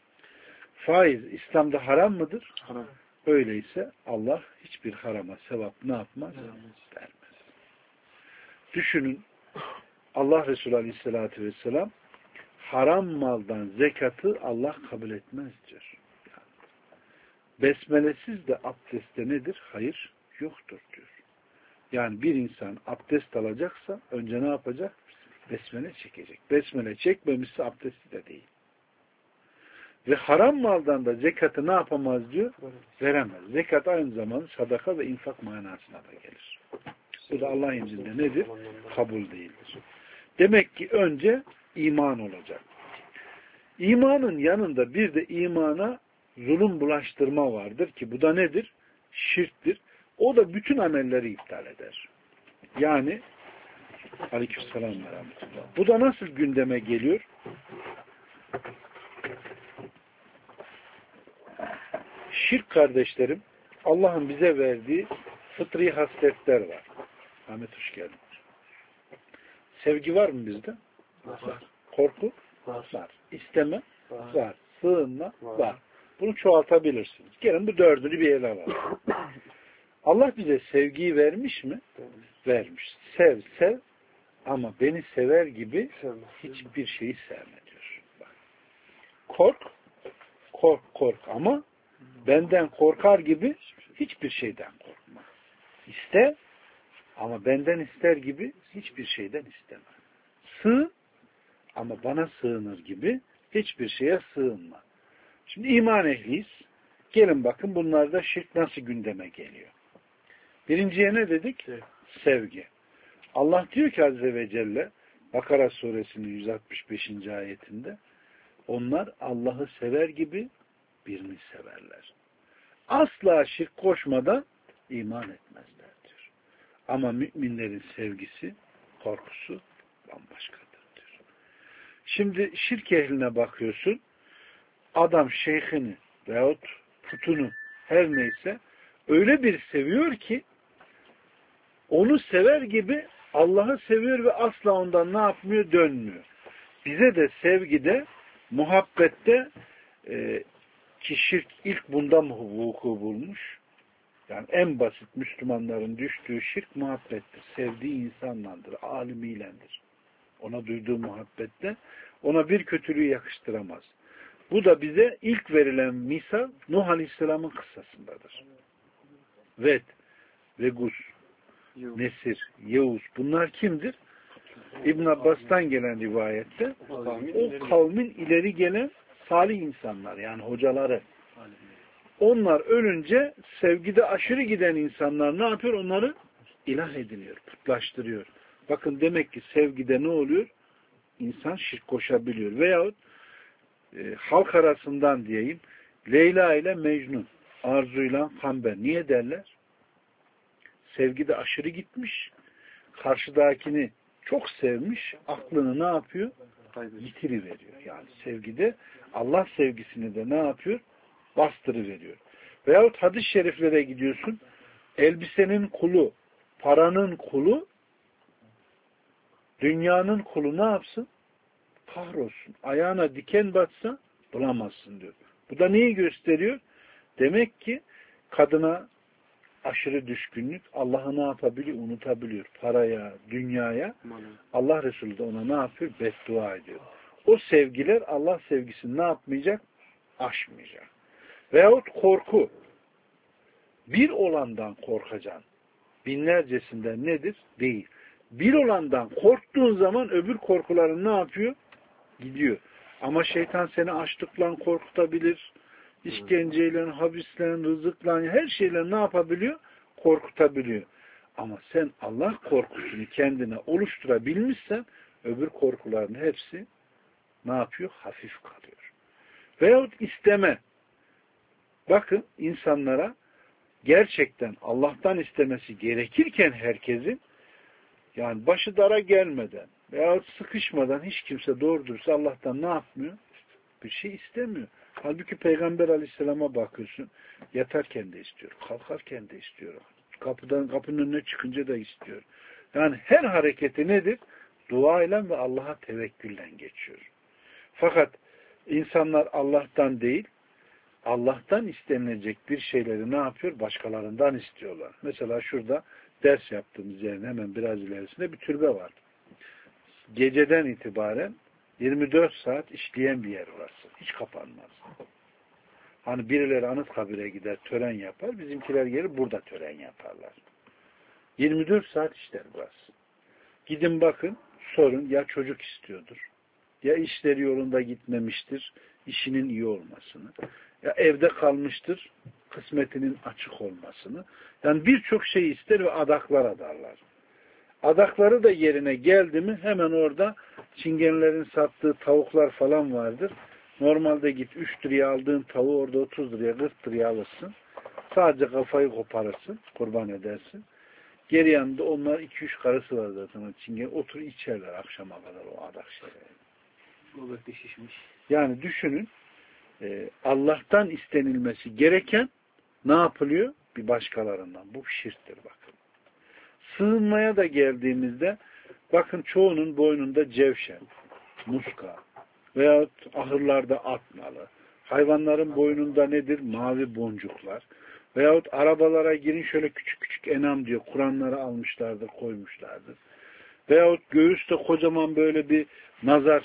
[SPEAKER 1] Faiz İslam'da haram mıdır? Haram. Öyleyse Allah hiçbir harama sevap ne yapmaz? Vermez. Düşünün Allah Resulü Aleyhisselatü Vesselam haram maldan zekatı Allah kabul etmez diyor. Yani, besmelesiz de abdestte nedir? Hayır yoktur diyor. Yani bir insan abdest alacaksa önce ne yapacak? Besmele çekecek. Besmele çekmemişse abdesti de değil. Ve haram maldan da zekatı ne yapamaz diyor? Veremez. Zekat aynı zamanda sadaka ve infak manasına da gelir. Bu da Allah'ın izniyle nedir? Kabul değildir. Demek ki önce iman olacak. İmanın yanında bir de imana zulüm bulaştırma vardır ki bu da nedir? Şirktir. O da bütün amelleri iptal eder. Yani aleykümselam ve rahmetullah. Bu da nasıl gündeme geliyor? Şirk kardeşlerim, Allah'ın bize verdiği fıtri hasletler var. Ahmet hoş geldin. Sevgi var mı bizde?
[SPEAKER 2] Var.
[SPEAKER 1] Korku?
[SPEAKER 2] Var.
[SPEAKER 1] Var. İsteme?
[SPEAKER 2] Var.
[SPEAKER 1] Var. Sığınma?
[SPEAKER 2] Var.
[SPEAKER 1] Var. Bunu çoğaltabilirsiniz. Gelin bu dördünü bir ele alalım. Allah bize sevgiyi vermiş mi? Vermiş. Sev, sev ama beni sever gibi hiçbir şeyi sevme diyor. Bak. Kork, kork, kork ama benden korkar gibi hiçbir şeyden korkma. İste ama benden ister gibi hiçbir şeyden isteme. Sığın ama bana sığınır gibi hiçbir şeye sığınma. Şimdi iman ehliyiz. Gelin bakın bunlarda şirk nasıl gündeme geliyor. Birinciye ne dedik? Sevgi. Allah diyor ki Azze ve Celle Bakara suresinin 165. ayetinde onlar Allah'ı sever gibi birini severler. Asla şirk koşmadan iman etmezler diyor. Ama müminlerin sevgisi, korkusu bambaşkadır diyor. Şimdi şirk ehline bakıyorsun, adam şeyhini veyahut putunu her neyse öyle bir seviyor ki onu sever gibi Allah'ı seviyor ve asla ondan ne yapmıyor? Dönmüyor. Bize de sevgide, muhabbette ki şirk ilk bunda mı vuku bulmuş? Yani en basit Müslümanların düştüğü şirk muhabbettir. Sevdiği insanlandır, alimiylendir. Ona duyduğu muhabbette ona bir kötülüğü yakıştıramaz. Bu da bize ilk verilen misal Nuh Aleyhisselam'ın kıssasındadır. Ved, Vegus, Nesir, Yevuz bunlar kimdir? İbn Abbas'tan gelen rivayette o kavmin ileri gelen salih insanlar yani hocaları. Onlar ölünce sevgide aşırı giden insanlar ne yapıyor? Onları ilah ediniyor, putlaştırıyor. Bakın demek ki sevgide ne oluyor? İnsan şirk koşabiliyor. Veyahut halk arasından diyeyim Leyla ile Mecnun, Arzu ile Kamber. Niye derler? Sevgide aşırı gitmiş, karşıdakini çok sevmiş, aklını ne yapıyor? Yitiriveriyor. Yani sevgide Allah sevgisini de ne yapıyor? Bastırıveriyor. Veyahut hadis-i şeriflere gidiyorsun, elbisenin kulu, paranın kulu, dünyanın kulu ne yapsın? Kahrolsun. Ayağına diken batsa bulamazsın diyor. Bu da neyi gösteriyor? Demek ki kadına aşırı düşkünlük Allah'ı ne yapabiliyor? Unutabiliyor. Paraya, dünyaya. Allah Resulü de ona ne yapıyor? Beddua ediyor. O sevgiler Allah sevgisini ne yapmayacak? Aşmayacak. Veyahut korku. Bir olandan korkacaksın. Binlercesinden nedir? Değil. Bir olandan korktuğun zaman öbür korkuların ne yapıyor? Gidiyor. Ama şeytan seni açlıkla korkutabilir. İşkenceyle, habisle, rızıkla, her şeyle ne yapabiliyor? Korkutabiliyor. Ama sen Allah korkusunu kendine oluşturabilmişsen öbür korkuların hepsi ne yapıyor? Hafif kalıyor. Veyahut isteme. Bakın insanlara gerçekten Allah'tan istemesi gerekirken herkesin yani başı dara gelmeden veyahut sıkışmadan hiç kimse doğru dürüst Allah'tan ne yapmıyor? Bir şey istemiyor. Halbuki Peygamber Aleyhisselam'a bakıyorsun. Yatarken de istiyor. Kalkarken de istiyor. Kapının önüne çıkınca da istiyor. Yani her hareketi nedir? Dua ile ve Allah'a tevekkülle geçiyor. Fakat insanlar Allah'tan değil, Allah'tan istenilecek bir şeyleri ne yapıyor? Başkalarından istiyorlar. Mesela şurada ders yaptığımız yerin hemen biraz ilerisinde bir türbe var. Geceden itibaren 24 saat işleyen bir yer orası. Hiç kapanmaz. Hani birileri Anıtkabir'e gider, tören yapar. Bizimkiler gelir burada tören yaparlar. 24 saat işler burası. Gidin bakın, sorun ya çocuk istiyordur, ya işleri yolunda gitmemiştir, işinin iyi olmasını, ya evde kalmıştır, kısmetinin açık olmasını. Yani birçok şey ister ve adaklar adarlar. Adakları da yerine geldi mi hemen orada çingenlerin sattığı tavuklar falan vardır. Normalde git 3 liraya aldığın tavuğu orada 30 liraya 40 liraya alırsın. Sadece kafayı koparırsın, kurban edersin. Geri yanında onlar 2-3 karısı var zaten. Çingen otur içerler akşama kadar o adak şeyleri.
[SPEAKER 2] Göbekte şişmiş.
[SPEAKER 1] Yani düşünün Allah'tan istenilmesi gereken ne yapılıyor? Bir başkalarından. Bu şirktir bakın. Sığınmaya da geldiğimizde bakın çoğunun boynunda cevşen, muska veyahut ahırlarda at nalı. Hayvanların boynunda nedir? Mavi boncuklar. Veyahut arabalara girin şöyle küçük küçük enam diyor. Kur'anları almışlardır, koymuşlardır. Veyahut göğüste kocaman böyle bir nazar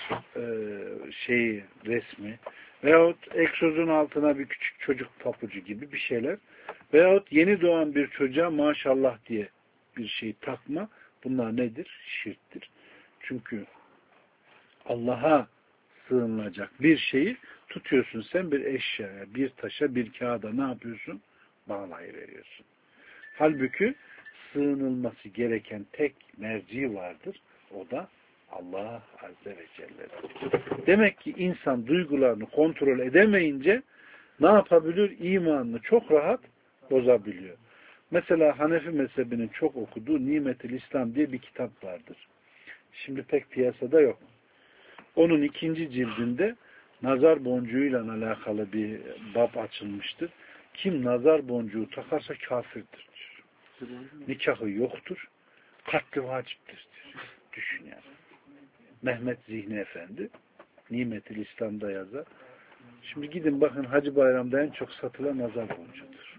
[SPEAKER 1] resmi. Veyahut egzozun altına bir küçük çocuk papucu gibi bir şeyler. Veyahut yeni doğan bir çocuğa maşallah diye bir şey takma. Bunlar nedir? Şirktir. Çünkü Allah'a sığınılacak bir şeyi tutuyorsun sen bir eşyaya, bir taşa, bir kağıda ne yapıyorsun? Bağlayıveriyorsun. Halbuki sığınılması gereken tek merci vardır. O da Allah Azze ve Celle'dir. Demek ki insan duygularını kontrol edemeyince ne yapabilir? İmanını çok rahat bozabiliyor. Mesela Hanefi mezhebinin çok okuduğu Nimetül İslam diye bir kitap vardır. Şimdi pek piyasada yok. Onun 2. cildinde nazar boncuğuyla alakalı bir bab açılmıştır. Kim nazar boncuğu takarsa kafirdir diyor. Nikahı yoktur. Katli vaciptir diyor. Düşün yani. Mehmet Zihni Efendi Nimetül İslam'da yazar. Şimdi gidin bakın Hacı Bayram'da en çok satılan nazar boncuğudur.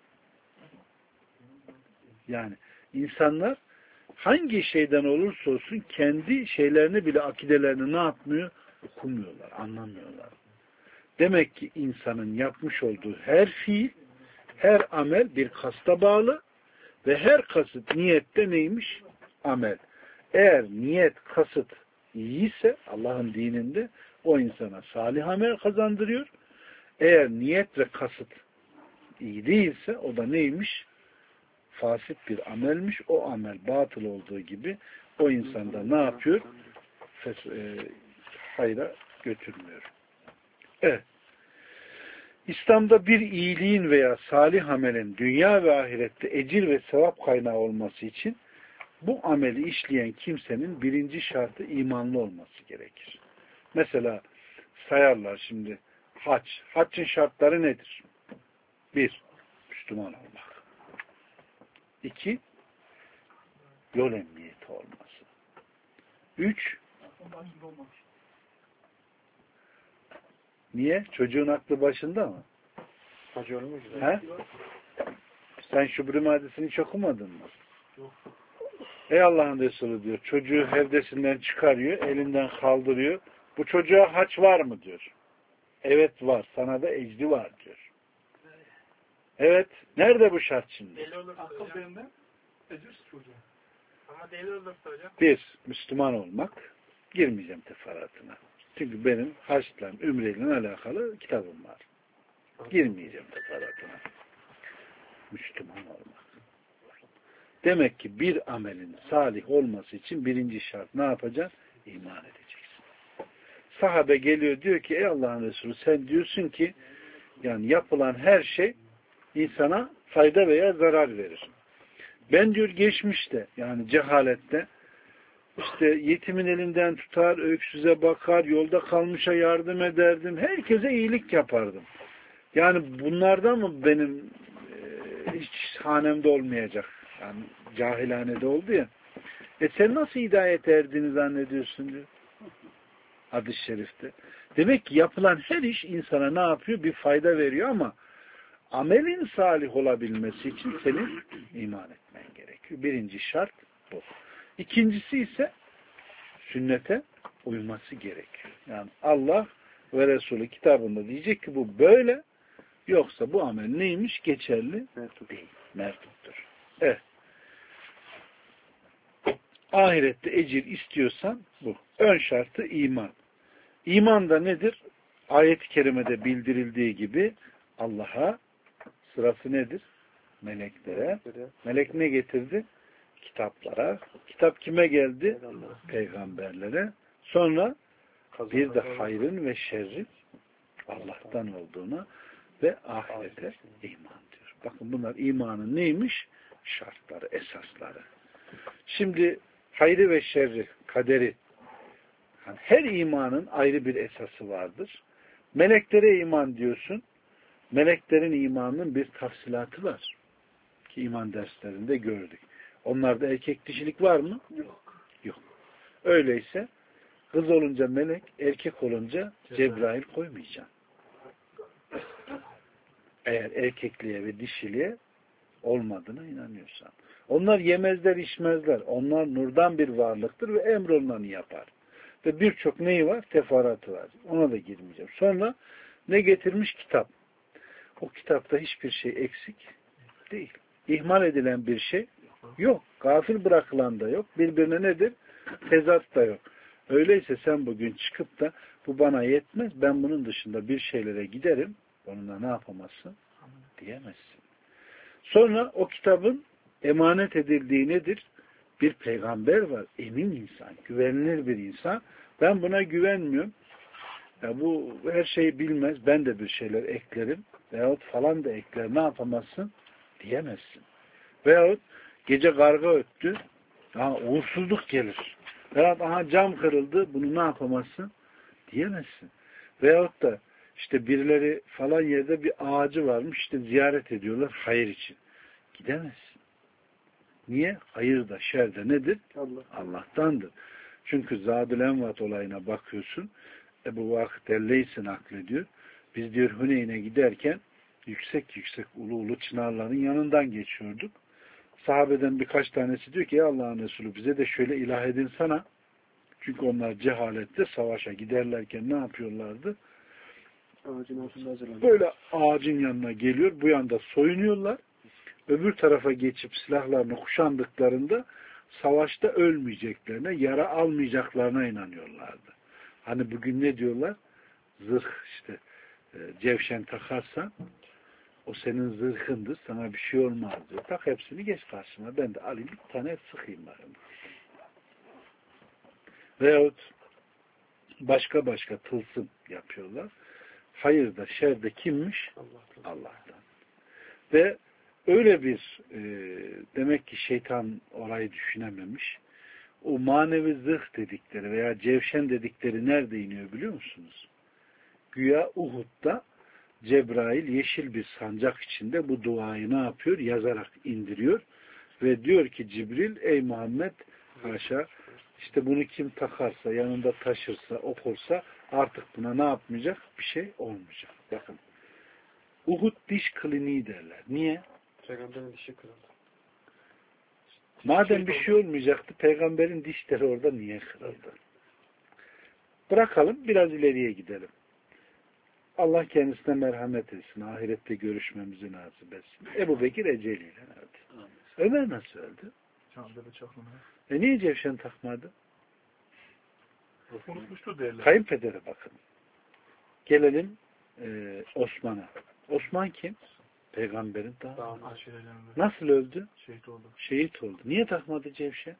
[SPEAKER 1] Yani insanlar hangi şeyden olursa olsun kendi şeylerini bile akidelerini ne yapmıyor? Okumuyorlar, anlamıyorlar. Demek ki insanın yapmış olduğu her fiil, her amel bir kasta bağlı ve her kasıt niyette neymiş? Amel. Eğer niyet, kasıt iyiyse Allah'ın dininde o insana salih amel kazandırıyor. Eğer niyet ve kasıt iyi değilse o da neymiş? Fasit bir amelmiş. O amel batıl olduğu gibi o insanda ne yapıyor? Hayra götürmüyor. Evet. İslam'da bir iyiliğin veya salih amelin dünya ve ahirette ecir ve sevap kaynağı olması için bu ameli işleyen kimsenin birinci şartı imanlı olması gerekir. Mesela sayarlar şimdi hac. Haccın şartları nedir? 1. Müslüman olmak. 2. Yol emniyeti olması. 3. Niye? Çocuğun aklı başında mı? He? Sen Şubri hadisini hiç okumadın mı? Yok. Ey Allah'ın Resulü diyor. Çocuğu hevdesinden çıkarıyor, elinden kaldırıyor. Bu çocuğa haç var mı diyor. Evet var. Sana da ecri var diyor. Evet. Nerede bu şart şimdi?
[SPEAKER 2] Deli olursa hocam. Ecir çocuğa. Ama deli olursa hocam.
[SPEAKER 1] 1. Müslüman olmak. Girmeyeceğim teferruatına. Çünkü benim haçla, ümreyle alakalı kitabım var. Girmeyeceğim teferruatına. Müslüman olmak. Demek ki bir amelin salih olması için birinci şart ne yapacaksın? İman edeceksin. Sahabe geliyor diyor ki ey Allah'ın Resulü sen diyorsun ki yani yapılan her şey insana fayda veya zarar verir. Ben diyor geçmişte yani cehalette işte yetimin elinden tutar, öksüze bakar, yolda kalmışa yardım ederdim. Herkese iyilik yapardım. Yani bunlardan mı benim hiç hanemde olmayacak? Yani cahilhanede oldu ya. Sen nasıl hidayet erdiğini zannediyorsun diyor. Hadis-i şerifte. Demek ki yapılan her iş insana ne yapıyor? Bir fayda veriyor ama amelin salih olabilmesi için senin iman etmen gerekiyor. Birinci şart bu. İkincisi ise sünnete uyması gerekiyor. Yani Allah ve Resulü kitabında diyecek ki bu böyle, yoksa bu amel neymiş? Geçerli değil. Merduttur. Evet. Ahirette ecir istiyorsan bu. Ön şartı iman. İman da nedir? Ayet-i kerimede bildirildiği gibi Allah'a, sırası nedir? Meleklere. Melek ne getirdi? Kitaplara. Kitap kime geldi? Peygamberlere. Sonra bir de hayrın ve şerrin Allah'tan olduğuna ve ahirete iman diyor. Bakın bunlar imanın neymiş? Şartları, esasları. Şimdi hayrı ve şerri, kaderi, yani her imanın ayrı bir esası vardır. Meleklere iman diyorsun. Meleklerin imanının bir tafsilatı var. Ki iman derslerinde gördük. Onlarda erkek dişilik var mı?
[SPEAKER 2] Yok.
[SPEAKER 1] Yok. Öyleyse kız olunca melek, erkek olunca Cebrail koymayacaksın. Eğer erkekliğe ve dişiliğe olmadığına inanıyorsan. Onlar yemezler, içmezler. Onlar nurdan bir varlıktır ve emrolunanı yapar. Ve birçok neyi var? Teferruatı var. Ona da girmeyeceğim. Sonra ne getirmiş? Kitap. O kitapta hiçbir şey eksik değil. İhmal edilen bir şey yok. Gafil bırakılan da yok. Birbirine nedir? Tezat da yok. Öyleyse sen bugün çıkıp da bu bana yetmez, ben bunun dışında bir şeylere giderim, onunla ne yapamazsın? Diyemezsin. Sonra o kitabın emanet edildiği nedir? Bir peygamber var. Emin insan, güvenilir bir insan. Ben buna güvenmiyorum. Ya bu her şeyi bilmez. Ben de bir şeyler eklerim. Veyahut falan da ekler. Ne yapamazsın? Diyemezsin. Veyahut gece karga öttü. Ya uğursuzluk gelir. Veyahut aha cam kırıldı. Bunu ne yapamazsın? Diyemezsin. Veyahut da işte birileri falan yerde bir ağacı varmış. İşte ziyaret ediyorlar hayır için. Gidemezsin. Niye? Hayır da şer de nedir? Allah'tandır. Çünkü Zadül Envat olayına bakıyorsun. Ebu Vakit el-Leysi naklediyor. Biz diyor Hüneyn'e giderken yüksek yüksek ulu ulu çınarların yanından geçiyorduk. Sahabeden birkaç tanesi diyor ki ya Allah'ın Resulü bize de şöyle ilah edin sana. Çünkü onlar cehalette savaşa giderlerken ne yapıyorlardı? Böyle ağacın yanına geliyor. Bu yanda soyunuyorlar. Öbür tarafa geçip silahlarını kuşandıklarında savaşta ölmeyeceklerine, yara almayacaklarına inanıyorlardı. Hani bugün ne diyorlar? Zırh işte cevşen takarsan o senin zırhındır, sana bir şey olmaz diyor. Tak hepsini geç karşıma. Ben de alayım bir tane sıkayım bakayım. Veyahut başka tılsım yapıyorlar. Hayır da şer de kimmiş? Allah'tan. Ve öyle bir demek ki şeytan orayı düşünememiş. O manevi zırh dedikleri veya cevşen dedikleri nerede iniyor biliyor musunuz? Güya Uhud'da Cebrail yeşil bir sancak içinde bu duayı ne yapıyor? Yazarak indiriyor. Ve diyor ki Cibril ey Muhammed haşa işte bunu kim takarsa, yanında taşırsa, okursa artık buna ne yapmayacak? Bir şey olmayacak. Bakın. Uhud diş kliniği derler. Niye?
[SPEAKER 2] Peygamberin dişi kırıldı.
[SPEAKER 1] Madem bir şey olmayacaktı, peygamberin dişleri orada niye kırıldı? Bırakalım, biraz ileriye gidelim. Allah kendisine merhamet etsin, ahirette görüşmemizi nasip etsin. Ebu Bekir eceliyle öldü. Ömer nasıl öldü? Niye cevşen takmadı?
[SPEAKER 2] Unutmuştu derler.
[SPEAKER 1] Kayınpedere bakın. Gelelim Osman'a. Osman kim? Peygamberin damadı. Nasıl öldü? Şehit oldu. Niye takmadı cevşen?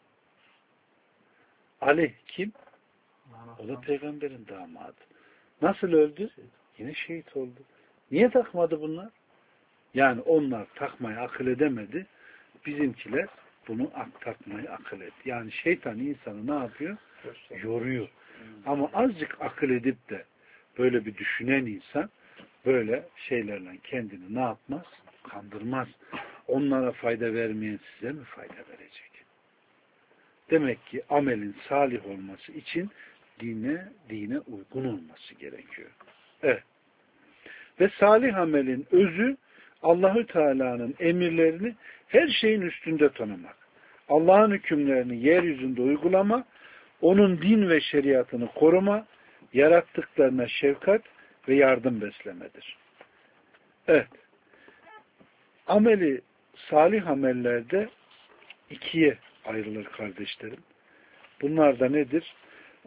[SPEAKER 1] Ali kim? O da peygamberin damadı. Nasıl öldü? Yine şehit oldu. Niye takmadı bunlar? Yani onlar takmayı akıl edemedi. Bizimkiler bunu takmayı akıl etti. Yani şeytan insanı ne yapıyor? Yoruyor. Ama azıcık akıl edip de böyle bir düşünen insan böyle şeylerle kendini ne yapmaz? Kandırmaz. Onlara fayda vermeyen size mi fayda verecek? Demek ki amelin salih olması için dine uygun olması gerekiyor. Evet. Ve salih amelin özü Allahü Teala'nın emirlerini her şeyin üstünde tanımak. Allah'ın hükümlerini yeryüzünde uygulama, onun din ve şeriatını koruma, yarattıklarına şefkat ve yardım beslemedir. Evet. Ameli salih amellerde ikiye ayrılır kardeşlerim. Bunlar da nedir?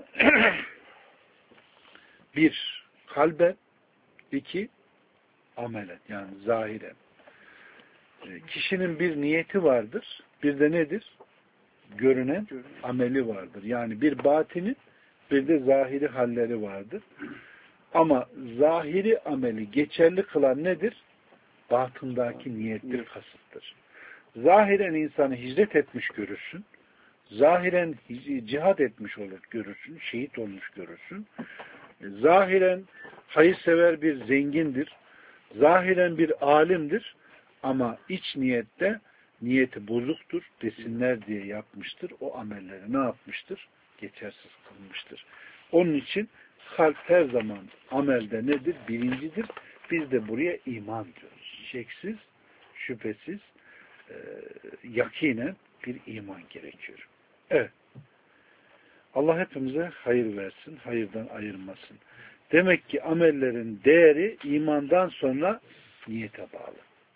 [SPEAKER 1] Bir, kalben, iki, amelen yani zahiren. Kişinin bir niyeti vardır. Bir de nedir? Görünen ameli vardır. Yani bir batini bir de zahiri halleri vardır. Ama zahiri ameli geçerli kılan nedir? Batındaki niyettir, kasıttır. Zahiren insanı hicret etmiş görürsün. Zahiren cihad etmiş olur görürsün. Şehit olmuş görürsün. Zahiren hayırsever bir zengindir. Zahiren bir alimdir. Ama iç niyette niyeti bozuktur. Desinler diye yapmıştır. O amelleri ne yapmıştır? Geçersiz kılmıştır. Onun için kalp her zaman amelde nedir? Birincidir. Biz de buraya iman diyoruz. Şeksiz, şüphesiz, yakinen bir iman gerekiyor. Evet. Allah hepimize hayır versin, hayırdan ayırmasın. Demek ki amellerin değeri imandan sonra niyete bağlı.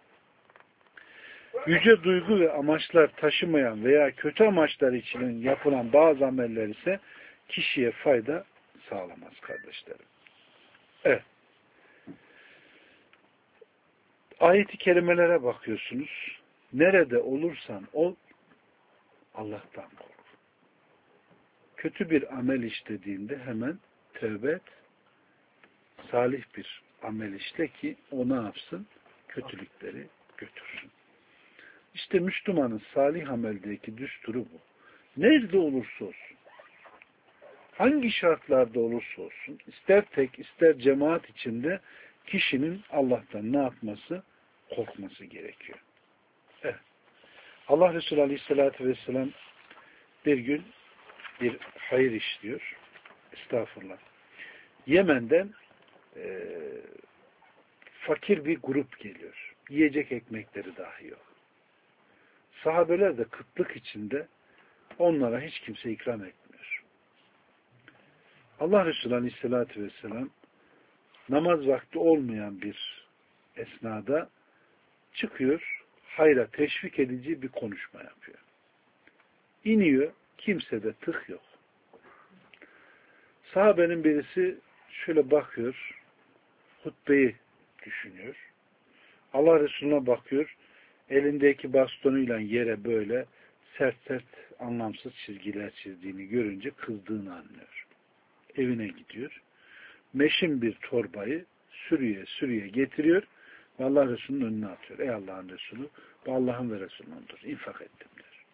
[SPEAKER 1] Yüce duygu ve amaçlar taşımayan veya kötü amaçlar için yapılan bazı ameller ise kişiye fayda sağlamaz kardeşlerim. Evet. Ayet-i kerimelere bakıyorsunuz. Nerede olursan ol, Allah'tan kork. Kötü bir amel işlediğinde hemen tövbe et. Salih bir amel işle ki o ne yapsın? Kötülükleri götürsün. İşte Müslümanın salih ameldeki düsturu bu. Nerede olursa olsun, hangi şartlarda olursa olsun, ister tek ister cemaat içinde kişinin Allah'tan ne yapması? Korkması gerekiyor. Evet. Allah Resulü Aleyhisselatü Vesselam bir gün bir hayır işliyor. Estağfurullah. Yemen'den fakir bir grup geliyor. Yiyecek ekmekleri dahi yok. Sahabeler de kıtlık içinde onlara hiç kimse ikram etmiyor. Allah Resulü Aleyhisselatü Vesselam namaz vakti olmayan bir esnada çıkıyor, hayra teşvik edici bir konuşma yapıyor. İniyor, kimsede tık yok. Sahabenin birisi şöyle bakıyor, hutbeyi düşünüyor. Allah Resulüne bakıyor, elindeki bastonuyla yere böyle sert sert anlamsız çizgiler çizdiğini görünce kızdığını anlıyor. Evine gidiyor. Meşin bir torbayı sürüye getiriyor ve Allah Resulü'nün önüne atıyor. Ey Allah'ın Resulü, bu Allah'ın ve Resulü'nündür. İnfak ettim der.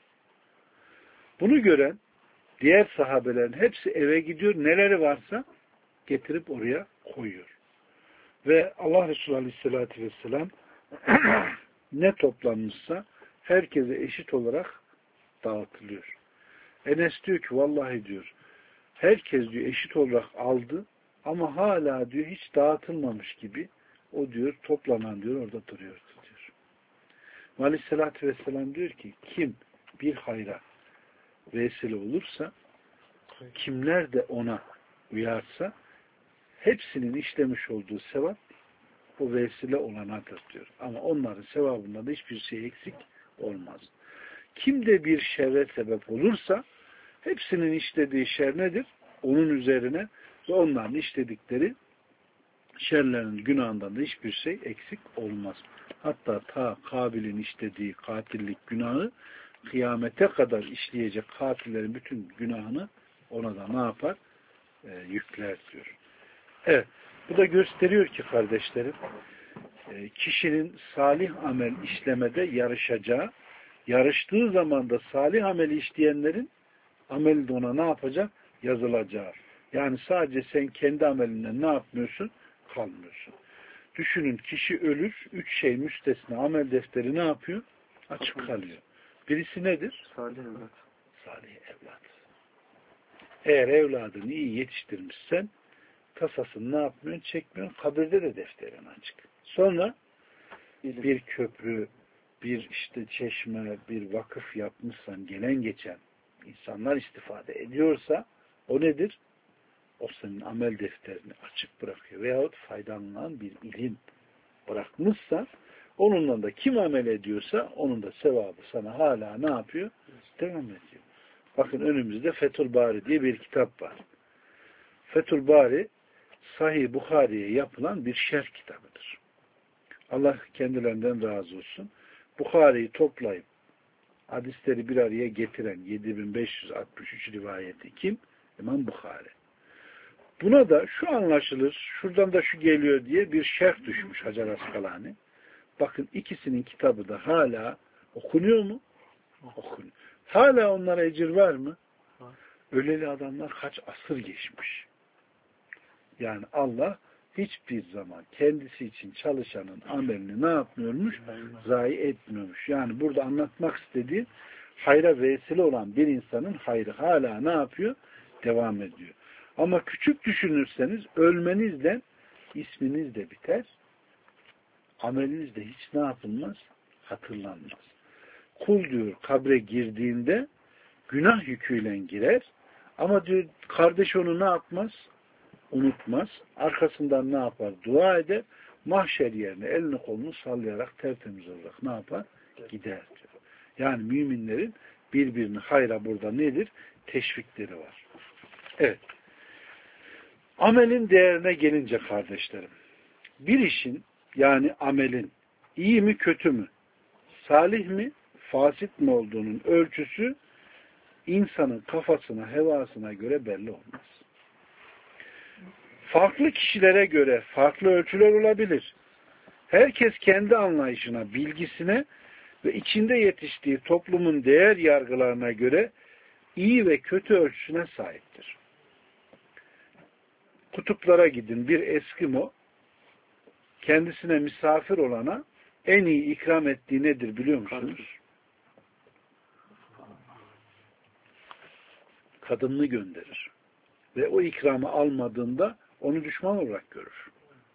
[SPEAKER 1] Bunu gören diğer sahabelerin hepsi eve gidiyor. Neleri varsa getirip oraya koyuyor. Ve Allah Resulü Aleyhisselatü Vesselam ne toplanmışsa herkese eşit olarak dağıtılıyor. Enes diyor ki vallahi diyor herkes diyor eşit olarak aldı ama hala diyor hiç dağıtılmamış gibi o diyor toplanan diyor orada duruyor diyor. Aleyhisselatü Vesselam diyor ki kim bir hayra vesile olursa kimler de ona uyarsa hepsinin işlemiş olduğu sevap o vesile olanadır diyor. Ama onların sevabında da hiçbir şey eksik olmaz. Kim de bir şerre sebep olursa hepsinin işlediği şer nedir? Onun üzerine ve onların işledikleri şerlerin günahından da hiçbir şey eksik olmaz. Hatta ta Kabil'in işlediği katillik günahı kıyamete kadar işleyecek katillerin bütün günahını ona da ne yapar? Yükler diyor. Evet. Bu da gösteriyor ki kardeşlerim kişinin salih amel işlemede yarışacağı, yarıştığı zaman da salih ameli işleyenlerin ameli de ona ne yapacak? Yazılacağı. Yani sadece sen kendi amelinden ne yapmıyorsun? Kalmıyorsun. Düşünün kişi ölür, 3 şey müstesna amel defteri ne yapıyor? Açık kalıyor. Birisi nedir?
[SPEAKER 3] Salih evlat.
[SPEAKER 1] Salih evlat. Eğer evladını iyi yetiştirmişsen kasasını ne yapmıyorsun? Çekmiyorsun. Kabirde de defterin açık. Sonra bir köprü, bir işte çeşme, bir vakıf yapmışsan gelen geçen insanlar istifade ediyorsa o nedir? O senin amel defterini açık bırakıyor. Veyahut faydalanan bir ilim bırakmışsa onunla da kim amel ediyorsa onun da sevabı sana hala ne yapıyor? Devam ediyor. Bakın önümüzde Fethül Bari diye bir kitap var. Fethül Bari Sahih Bukhari'ye yapılan bir şerh kitabıdır. Allah kendilerinden razı olsun. Bukhari'yi toplayıp hadisleri bir araya getiren 7563 rivayeti kim? İmam Bukhari. Buna da şu anlaşılır, şuradan da şu geliyor diye bir şerh düşmüş Hacer Askalani. Bakın ikisinin kitabı da hala okunuyor mu? Okunuyor. Hala onlara ecir var mı? Öleli adamlar kaç asır geçmiş. Yani Allah hiçbir zaman kendisi için çalışanın amelini ne yapmıyormuş? Zayi etmiyormuş. Yani burada anlatmak istediğim hayra vesile olan bir insanın hayrı hala ne yapıyor? Devam ediyor. Ama küçük düşünürseniz ölmenizle isminiz de biter. Ameliniz de hiç ne yapılmaz? Hatırlanmaz. Kul diyor kabre girdiğinde günah yüküyle girer. Ama diyor kardeş onu ne yapmaz? Unutmaz. Arkasından ne yapar? Dua eder. Mahşer yerine elini kolunu sallayarak tertemiz olarak ne yapar? Gider diyor. Yani müminlerin birbirini hayra burada nedir? Teşvikleri var. Evet. Amelin değerine gelince kardeşlerim, bir işin yani amelin iyi mi kötü mü, salih mi, fasit mi olduğunun ölçüsü insanın kafasına, hevasına göre belli olmaz. Farklı kişilere göre farklı ölçüler olabilir. Herkes kendi anlayışına, bilgisine ve içinde yetiştiği toplumun değer yargılarına göre iyi ve kötü ölçüsüne sahiptir. Kutuplara gidin, bir Eskimo kendisine misafir olana en iyi ikram ettiği nedir biliyor musunuz? Kadınını gönderir. Ve o ikramı almadığında onu düşman olarak görür.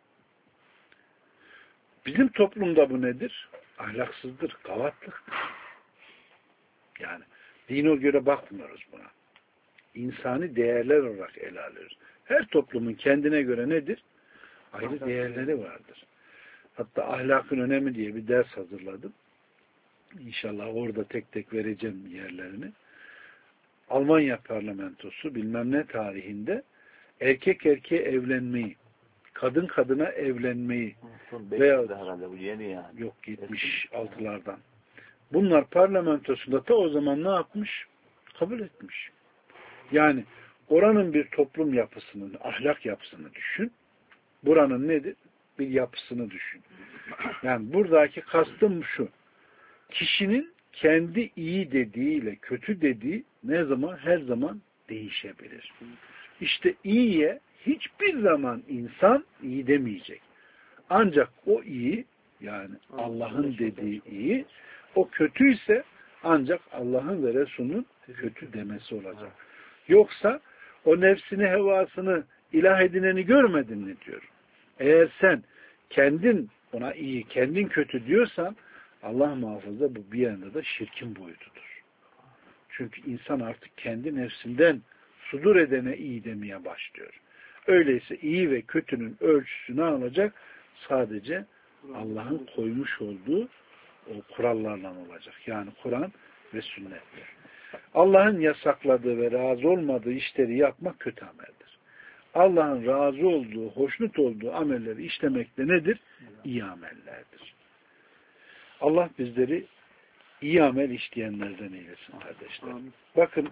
[SPEAKER 1] Bizim toplumda bu nedir? Ahlaksızdır, gavatlıktır. Yani dine göre bakmıyoruz buna. İnsani değerler olarak ele alıyoruz. Her toplumun kendine göre nedir? Ayrı değerleri vardır. Hatta ahlakın önemi diye bir ders hazırladım. İnşallah orada tek tek vereceğim yerlerini. Almanya parlamentosu bilmem ne tarihinde erkek erkeğe evlenmeyi, kadın kadına evlenmeyi veya yok 76'lardan. Bunlar parlamentosunda da o zaman ne yapmış? Kabul etmiş. Yani oranın bir toplum yapısını, ahlak yapısını düşün. Buranın nedir? Bir yapısını düşün. Yani buradaki kastım şu. Kişinin kendi iyi dediğiyle kötü dediği ne zaman? Her zaman değişebilir. İşte iyiye hiçbir zaman insan iyi demeyecek. Ancak o iyi, yani Allah'ın dediği iyi, o kötüyse ancak Allah'ın ve Resul'ün kötü demesi olacak. Yoksa o nefsini, hevasını ilah edineni görmedin mi diyor. Eğer sen kendin ona iyi, kendin kötü diyorsan Allah muhafaza bu bir yanda da şirkin boyutudur. Çünkü insan artık kendi nefsinden sudur edene iyi demeye başlıyor. Öyleyse iyi ve kötünün ölçüsü ne olacak? Sadece Allah'ın koymuş olduğu o kurallarla olacak. Yani Kur'an ve sünnettir. Allah'ın yasakladığı ve razı olmadığı işleri yapmak kötü ameldir. Allah'ın razı olduğu, hoşnut olduğu amelleri işlemek de nedir? İyi amellerdir. Allah bizleri iyi amel işleyenlerden eylesin kardeşler. Bakın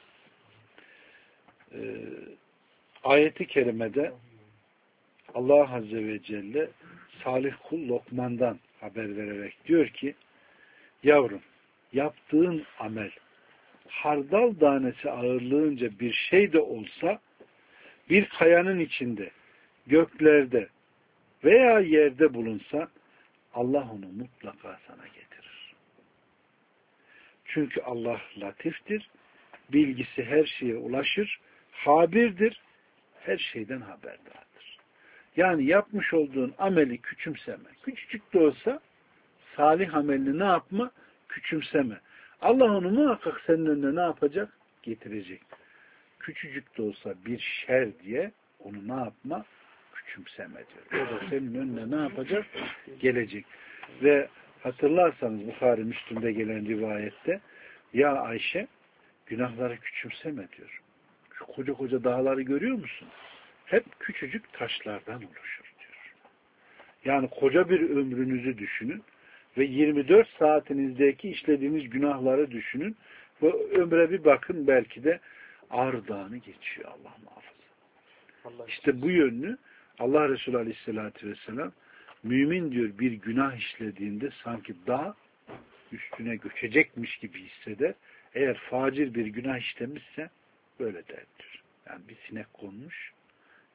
[SPEAKER 1] ayeti kerimede Allah Azze ve Celle salih kul Lokman'dan haber vererek diyor ki yavrum yaptığın amel hardal tanesi ağırlığınca bir şey de olsa bir kayanın içinde, göklerde veya yerde bulunsa Allah onu mutlaka sana getirir. Çünkü Allah latiftir, bilgisi her şeye ulaşır, habirdir, her şeyden haberdardır. Yani yapmış olduğun ameli küçümseme. Küçücük de olsa salih amelini ne yapma? Küçümseme. Allah onu muhakkak senin önüne ne yapacak? Getirecek. Küçücük de olsa bir şer diye onu ne yapma? Küçümseme diyor. O da senin önüne ne yapacak? Gelecek. Ve hatırlarsanız Bukhari Müslüm'de gelen rivayette ya Ayşe günahları küçümseme diyor. Şu koca koca dağları görüyor musun? Hep küçücük taşlardan oluşur diyor. Yani koca bir ömrünüzü düşünün ve 24 saatinizdeki işlediğiniz günahları düşünün ve ömre bir bakın belki de Ağrı Dağı'nı geçiyor Allah muhafaza. İşte bu yönlü Allah Resulü Aleyhisselatü Vesselam mümin diyor bir günah işlediğinde sanki dağ üstüne göçecekmiş gibi hisseder. Eğer facir bir günah işlemişse böyle der diyor. Yani bir sinek konmuş.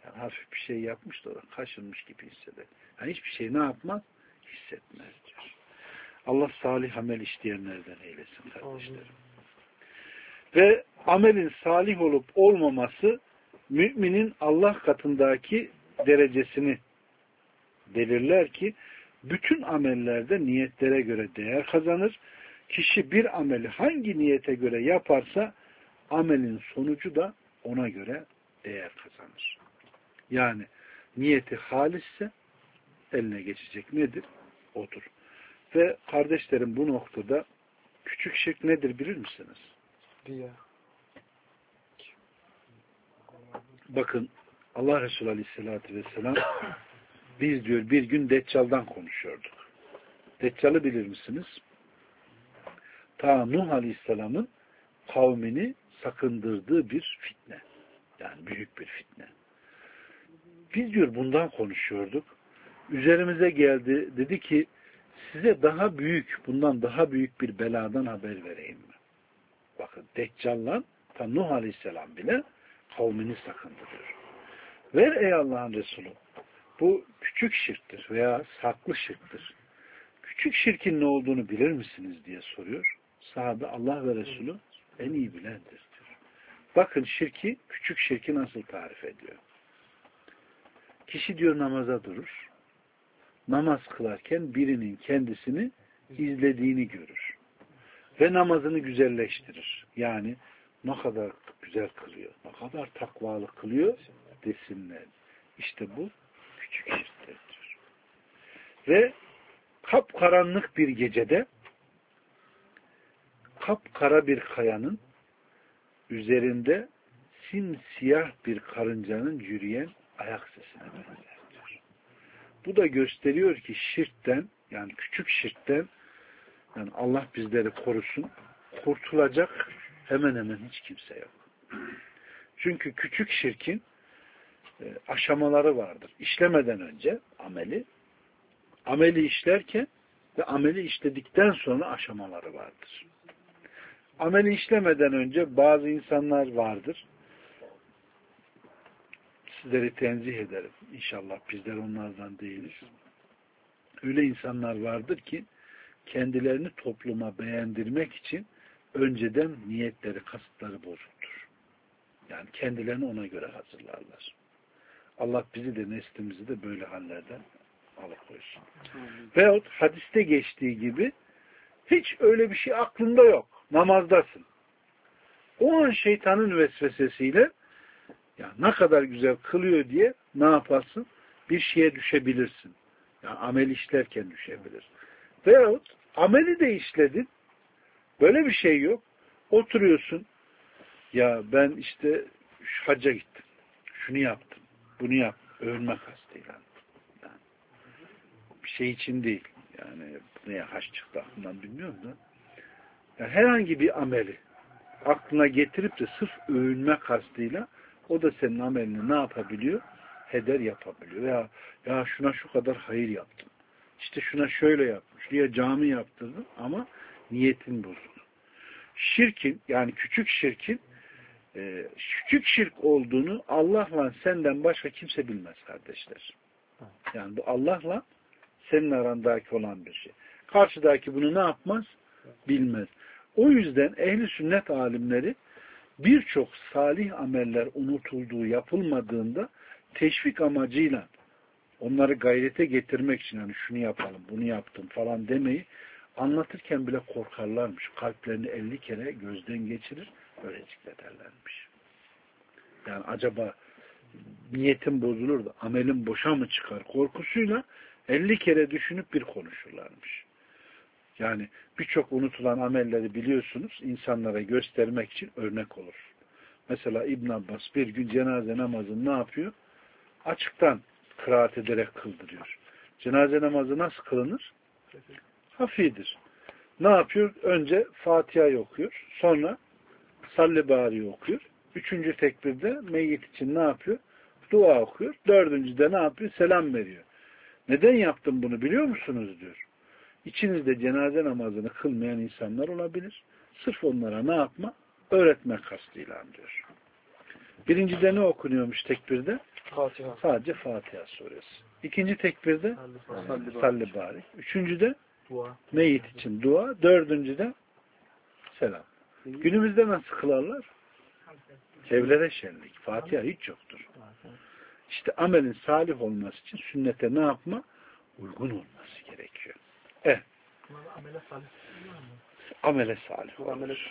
[SPEAKER 1] Yani hafif bir şey yapmış da kaşınmış gibi hisseder. Yani hiçbir şey ne yapmaz? Hissetmez diyor. Allah salih amel işleyenlerden eylesin kardeşlerim. Ve amelin salih olup olmaması müminin Allah katındaki derecesini belirler ki bütün amellerde niyetlere göre değer kazanır. Kişi bir ameli hangi niyete göre yaparsa amelin sonucu da ona göre değer kazanır. Yani niyeti halisse eline geçecek nedir? Odur. Ve kardeşlerim bu noktada küçük şirk nedir bilir misiniz?
[SPEAKER 2] Riya.
[SPEAKER 1] Bakın Allah Resulü Aleyhisselatü Vesselam biz diyor bir gün Deccal'dan konuşuyorduk. Deccal'ı bilir misiniz? Ta Nuh Aleyhisselam'ın kavmini sakındırdığı bir fitne. Yani büyük bir fitne. Biz diyor bundan konuşuyorduk. Üzerimize geldi. Dedi ki size daha büyük, bundan daha büyük bir beladan haber vereyim mi? Bakın Deccal'la ta Nuh Aleyhisselam bile kavmini sakındırıyor. Ver ey Allah'ın Resulü. Bu küçük şirktir veya saklı şirktir. Küçük şirkin ne olduğunu bilir misiniz diye soruyor. Sahabe Allah ve Resulü en iyi bilendir diyor. Bakın küçük şirki nasıl tarif ediyor. Kişi diyor namaza durur. Namaz kılarken birinin kendisini izlediğini görür. Ve namazını güzelleştirir. Yani ne kadar güzel kılıyor, ne kadar takvalı kılıyor desinler. İşte bu küçük şirktir diyor. Ve kapkaranlık bir gecede kapkara bir kayanın üzerinde simsiyah bir karıncanın yürüyen ayak sesine benzer diyor. Bu da gösteriyor ki şirkten, yani küçük şirkten, yani Allah bizleri korusun, kurtulacak hemen hemen hiç kimse yok. Çünkü küçük şirkin aşamaları vardır. İşlemeden önce ameli işlerken ve ameli işledikten sonra aşamaları vardır. Ameli işlemeden önce bazı insanlar vardır. Sizleri tenzih ederim. İnşallah bizler onlardan değiliz. Öyle insanlar vardır ki kendilerini topluma beğendirmek için önceden niyetleri, kasıtları bozuktur. Yani kendilerini ona göre hazırlarlar. Allah bizi de neslimizi de böyle hallerden alıkoysun. Veyahut hadiste geçtiği gibi hiç öyle bir şey aklında yok. Namazdasın. O an şeytanın vesvesesiyle ya ne kadar güzel kılıyor diye ne yaparsın? Bir şeye düşebilirsin. Yani amel işlerken düşebilir. Veyahut ameli de işledin. Böyle bir şey yok. Oturuyorsun. Ya ben işte hacca gittim. Şunu yaptım. Bunu yaptım. Övünme kastıyla. Yani bir şey için değil. Yani neye haç çıktı aklımdan bilmiyorum da. Yani herhangi bir ameli aklına getirip de sırf övünme kastıyla o da senin amelini ne yapabiliyor? Heder yapabiliyor. Ya şuna şu kadar hayır yaptım. İşte şuna şöyle yapmış. Şuraya cami yaptırdım ama niyetin bozuldu. Şirkin, yani küçük şirkin küçük şirk olduğunu Allah'la senden başka kimse bilmez kardeşler. Yani bu Allah'la senin arandaki olan bir şey. Karşıdaki bunu ne yapmaz? Bilmez. O yüzden ehli sünnet alimleri birçok salih ameller unutulduğu, yapılmadığında teşvik amacıyla onları gayrete getirmek için hani şunu yapalım, bunu yaptım falan demeyi anlatırken bile korkarlarmış. Kalplerini 50 kere gözden geçirir, öyle zikrederlermiş. Yani acaba niyetim bozulur da amelim boşa mı çıkar korkusuyla 50 kere düşünüp bir konuşurlarmış. Yani birçok unutulan amelleri biliyorsunuz insanlara göstermek için örnek olur. Mesela İbn Abbas bir gün cenaze namazını ne yapıyor? Açıktan kıraat ederek kıldırıyor. Cenaze namazı nasıl kılınır? Hafidir. Ne yapıyor? Önce Fatiha'yı okuyor. Sonra Salli Bari okuyor. Üçüncü tekbirde meyyit için ne yapıyor? Dua okuyor. Dördüncüde ne yapıyor? Selam veriyor. Neden yaptım bunu biliyor musunuz diyor. İçinizde cenaze namazını kılmayan insanlar olabilir. Sırf onlara ne yapma? Öğretmek kastıyla diyor. Birincide ne okunuyormuş tekbirde?
[SPEAKER 2] Fatiha.
[SPEAKER 1] Sadece Fatiha suresi. İkinci tekbirde salli barik. Üçüncüde
[SPEAKER 2] Dua.
[SPEAKER 1] meyit için dua. Dördüncüde selam. Günümüzde nasıl kılarlar? Evlere şenlik. Fatiha hiç yoktur. İşte amelin salih olması için sünnete ne yapma? Uygun olması gerekiyor.
[SPEAKER 2] Amele salih.
[SPEAKER 1] Amele salih olur.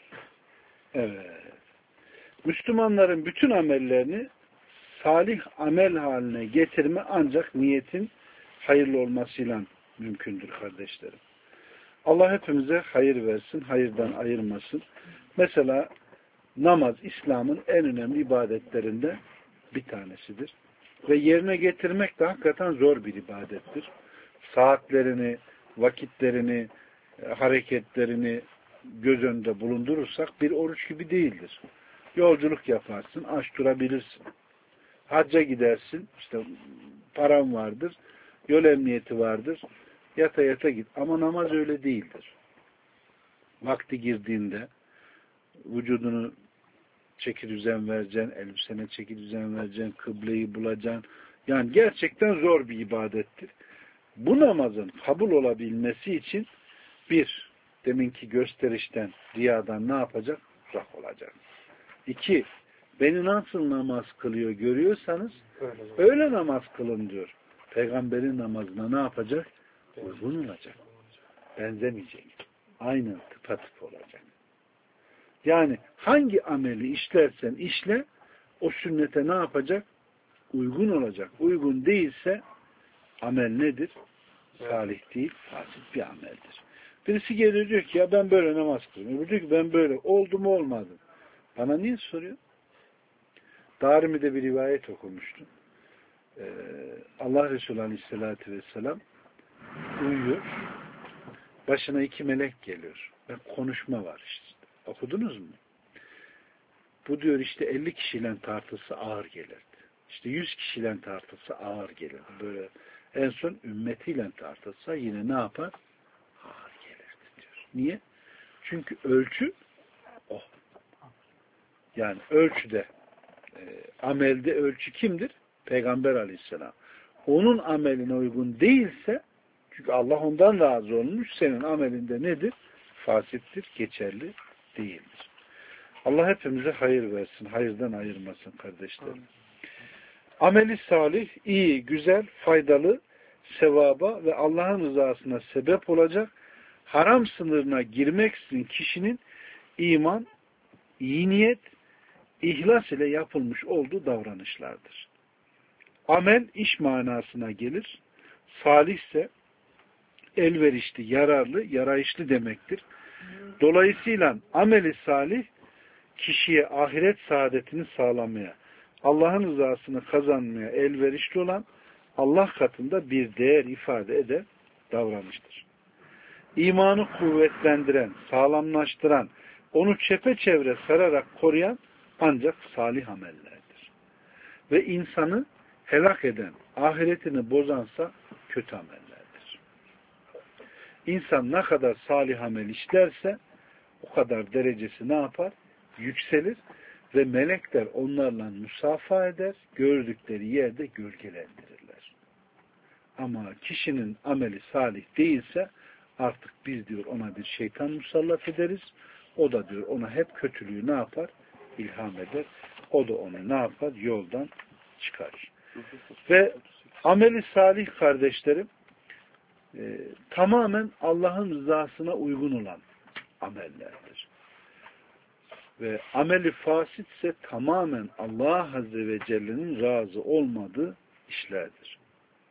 [SPEAKER 1] Evet. Müslümanların bütün amellerini salih amel haline getirme ancak niyetin hayırlı olmasıyla mümkündür kardeşlerim. Allah hepimize hayır versin, hayırdan ayırmasın. Mesela namaz İslam'ın en önemli ibadetlerinden bir tanesidir. Ve yerine getirmek de hakikaten zor bir ibadettir. Saatlerini, vakitlerini, hareketlerini göz önünde bulundurursak bir oruç gibi değildir. Yolculuk yaparsın, aç durabilirsin. Hacca gidersin, işte param vardır, yol emniyeti vardır, yata yata git. Ama namaz öyle değildir. Vakti girdiğinde vücudunu çeki düzen vereceksin, elbisene çeki düzen vereceksin, kıbleyi bulacaksın. Yani gerçekten zor bir ibadettir. Bu namazın kabul olabilmesi için bir, deminki gösterişten, riyadan ne yapacak? Uzak olacak. İki, beni nasıl namaz kılıyor görüyorsanız öyle namaz kılın diyor. Peygamberin namazına ne yapacak? Uygun olacak. Benzemeyecek. Aynen tıpatıp olacak. Yani hangi ameli işlersen işle o sünnete ne yapacak? Uygun olacak. Uygun değilse amel nedir? Salih değil, fasit bir ameldir. Birisi geliyor diyor ki ya ben böyle namaz kılıyorum. Öbürü diyor ki ben böyle. Oldu mu olmadı. Bana niye soruyor? Darimi'de bir rivayet okumuştum. Allah Resulü Aleyhisselatü Vesselam uyuyor. Başına iki melek geliyor. Ve konuşma var işte. Okudunuz mu? Bu diyor işte 50 kişiyle tartılsa ağır gelirdi. İşte 100 kişiyle tartılsa ağır gelirdi. Böyle en son ümmetiyle tartılsa yine ne yapar? Ağır gelirdi diyor. Niye? Çünkü ölçü o. Yani ölçüde amelde ölçü kimdir? Peygamber Aleyhisselam. Onun ameline uygun değilse çünkü Allah ondan razı olmuş senin amelinde nedir? Fasittir, geçerli değildir. Allah hepimize hayır versin, hayırdan ayırmasın kardeşlerim. Ameli salih, iyi, güzel, faydalı, sevaba ve Allah'ın rızasına sebep olacak, haram sınırına girmeksizin kişinin iman, iyi niyet, ihlas ile yapılmış olduğu davranışlardır. Amel iş manasına gelir. Salih ise elverişli, yararlı, yarayışlı demektir. Dolayısıyla ameli salih kişiye ahiret saadetini sağlamaya, Allah'ın rızasını kazanmaya elverişli olan Allah katında bir değer ifade eden davranıştır. İmanı kuvvetlendiren, sağlamlaştıran, onu çepeçevre sararak koruyan ancak salih amellerdir. Ve insanı helak eden, ahiretini bozansa kötü amellerdir. İnsan ne kadar salih amel işlerse o kadar derecesi ne yapar? Yükselir ve melekler onlarla musafa eder, gördükleri yerde gölgelendirirler. Ama kişinin ameli salih değilse artık biz diyor ona bir şeytan musallat ederiz. O da diyor ona hep kötülüğü ne yapar? İlham eder. O da onu ne yapar? Yoldan çıkarır. Ve ameli salih kardeşlerim tamamen Allah'ın rızasına uygun olan amellerdir. Ve ameli fasit ise tamamen Allah Azze ve Celle'nin razı olmadığı işlerdir.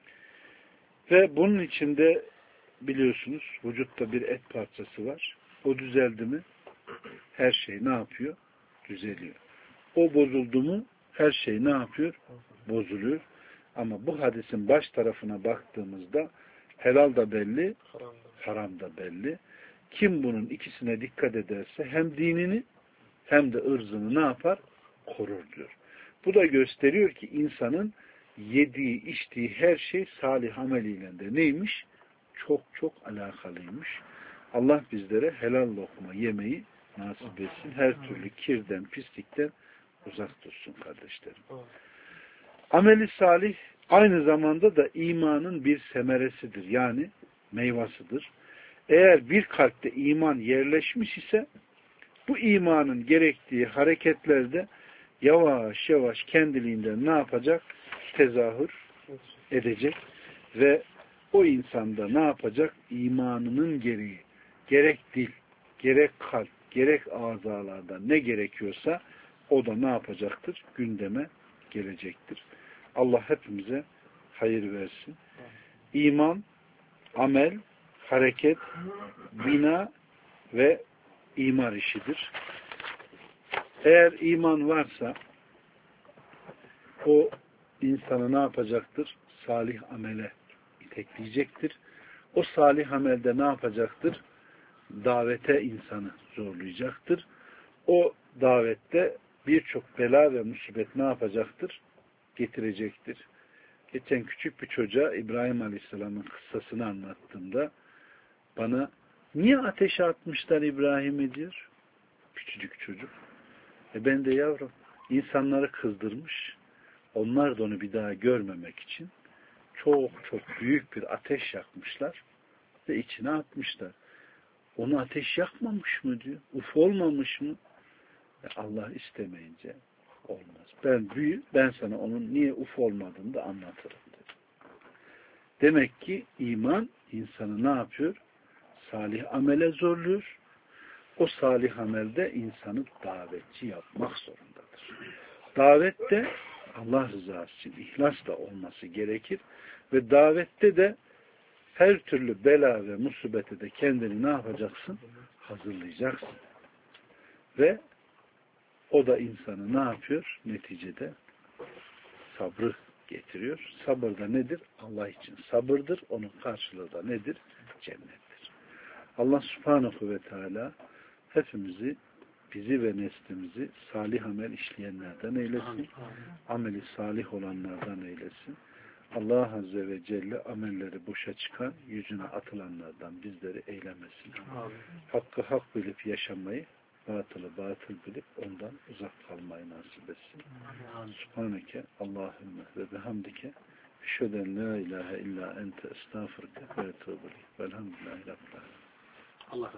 [SPEAKER 1] Ve bunun içinde biliyorsunuz vücutta bir et parçası var. O düzeldi mi her şey ne yapıyor? Düzeliyor. O bozuldu mu her şey ne yapıyor? Bozuluyor. Ama bu hadisin baş tarafına baktığımızda helal da belli, haram da belli. Kim bunun ikisine dikkat ederse hem dinini hem de ırzını ne yapar? Korur diyor. Bu da gösteriyor ki insanın yediği, içtiği her şey salih ameliyle de neymiş? Çok çok alakalıymış. Allah bizlere helal lokma yemeyi nasip etsin. Her türlü kirden, pislikten uzak dursun kardeşlerim. Ameli salih aynı zamanda da imanın bir semeresidir. Yani meyvasıdır. Eğer bir kalpte iman yerleşmiş ise bu imanın gerektiği hareketlerde yavaş yavaş kendiliğinden ne yapacak? Tezahür edecek ve o insanda ne yapacak? İmanının gereği gerek dil, gerek kalp, gerek azalarda ne gerekiyorsa o da ne yapacaktır? Gündeme gelecektir. Allah hepimize hayır versin. İman, amel, hareket, bina ve imar işidir. Eğer iman varsa o insanı ne yapacaktır? Salih amele itekleyecektir. O salih amelde ne yapacaktır? Davete insanı zorlayacaktır. O davette birçok bela ve musibet ne yapacaktır? Getirecektir. Geçen küçük bir çocuğa İbrahim Aleyhisselam'ın kıssasını anlattığımda bana niye ateşe atmışlar İbrahim'i diyor. Küçücük çocuk. Ben de yavrum insanları kızdırmış. Onlar da onu bir daha görmemek için çok çok büyük bir ateş yakmışlar ve içine atmışlar. Onu ateş yakmamış mı diyor. Uf olmamış mı? Allah istemeyince olmaz. Ben sana onun niye uf olmadığını da anlatırım dedi. Demek ki iman insanı ne yapıyor? Salih amele zorluyor. O salih amelde insanı davetçi yapmak zorundadır. Davette Allah rızası için ihlasla olması gerekir ve davette de her türlü bela ve musibete de kendini ne yapacaksın? Hazırlayacaksın. Ve o da insanı ne yapıyor? Neticede sabrı getiriyor. Sabır da nedir? Allah için sabırdır. Onun karşılığı da nedir? Cennettir. Allah subhanahu ve teala hepimizi, bizi ve neslimizi salih amel işleyenlerden eylesin. Ameli salih olanlardan eylesin. Allah Azze ve Celle amelleri boşa çıkan, yüzüne atılanlardan bizleri eylemesin. Hakkı hak bilip yaşamayı, batılı batıl bilip ondan uzak kalmayı nasip etsin. Subhaneke Allahümme ve bihamdike eşheden la ilahe illa ente estağfurke ve etûbü ileyk. Velhamdülillahi Rabbil âlemin.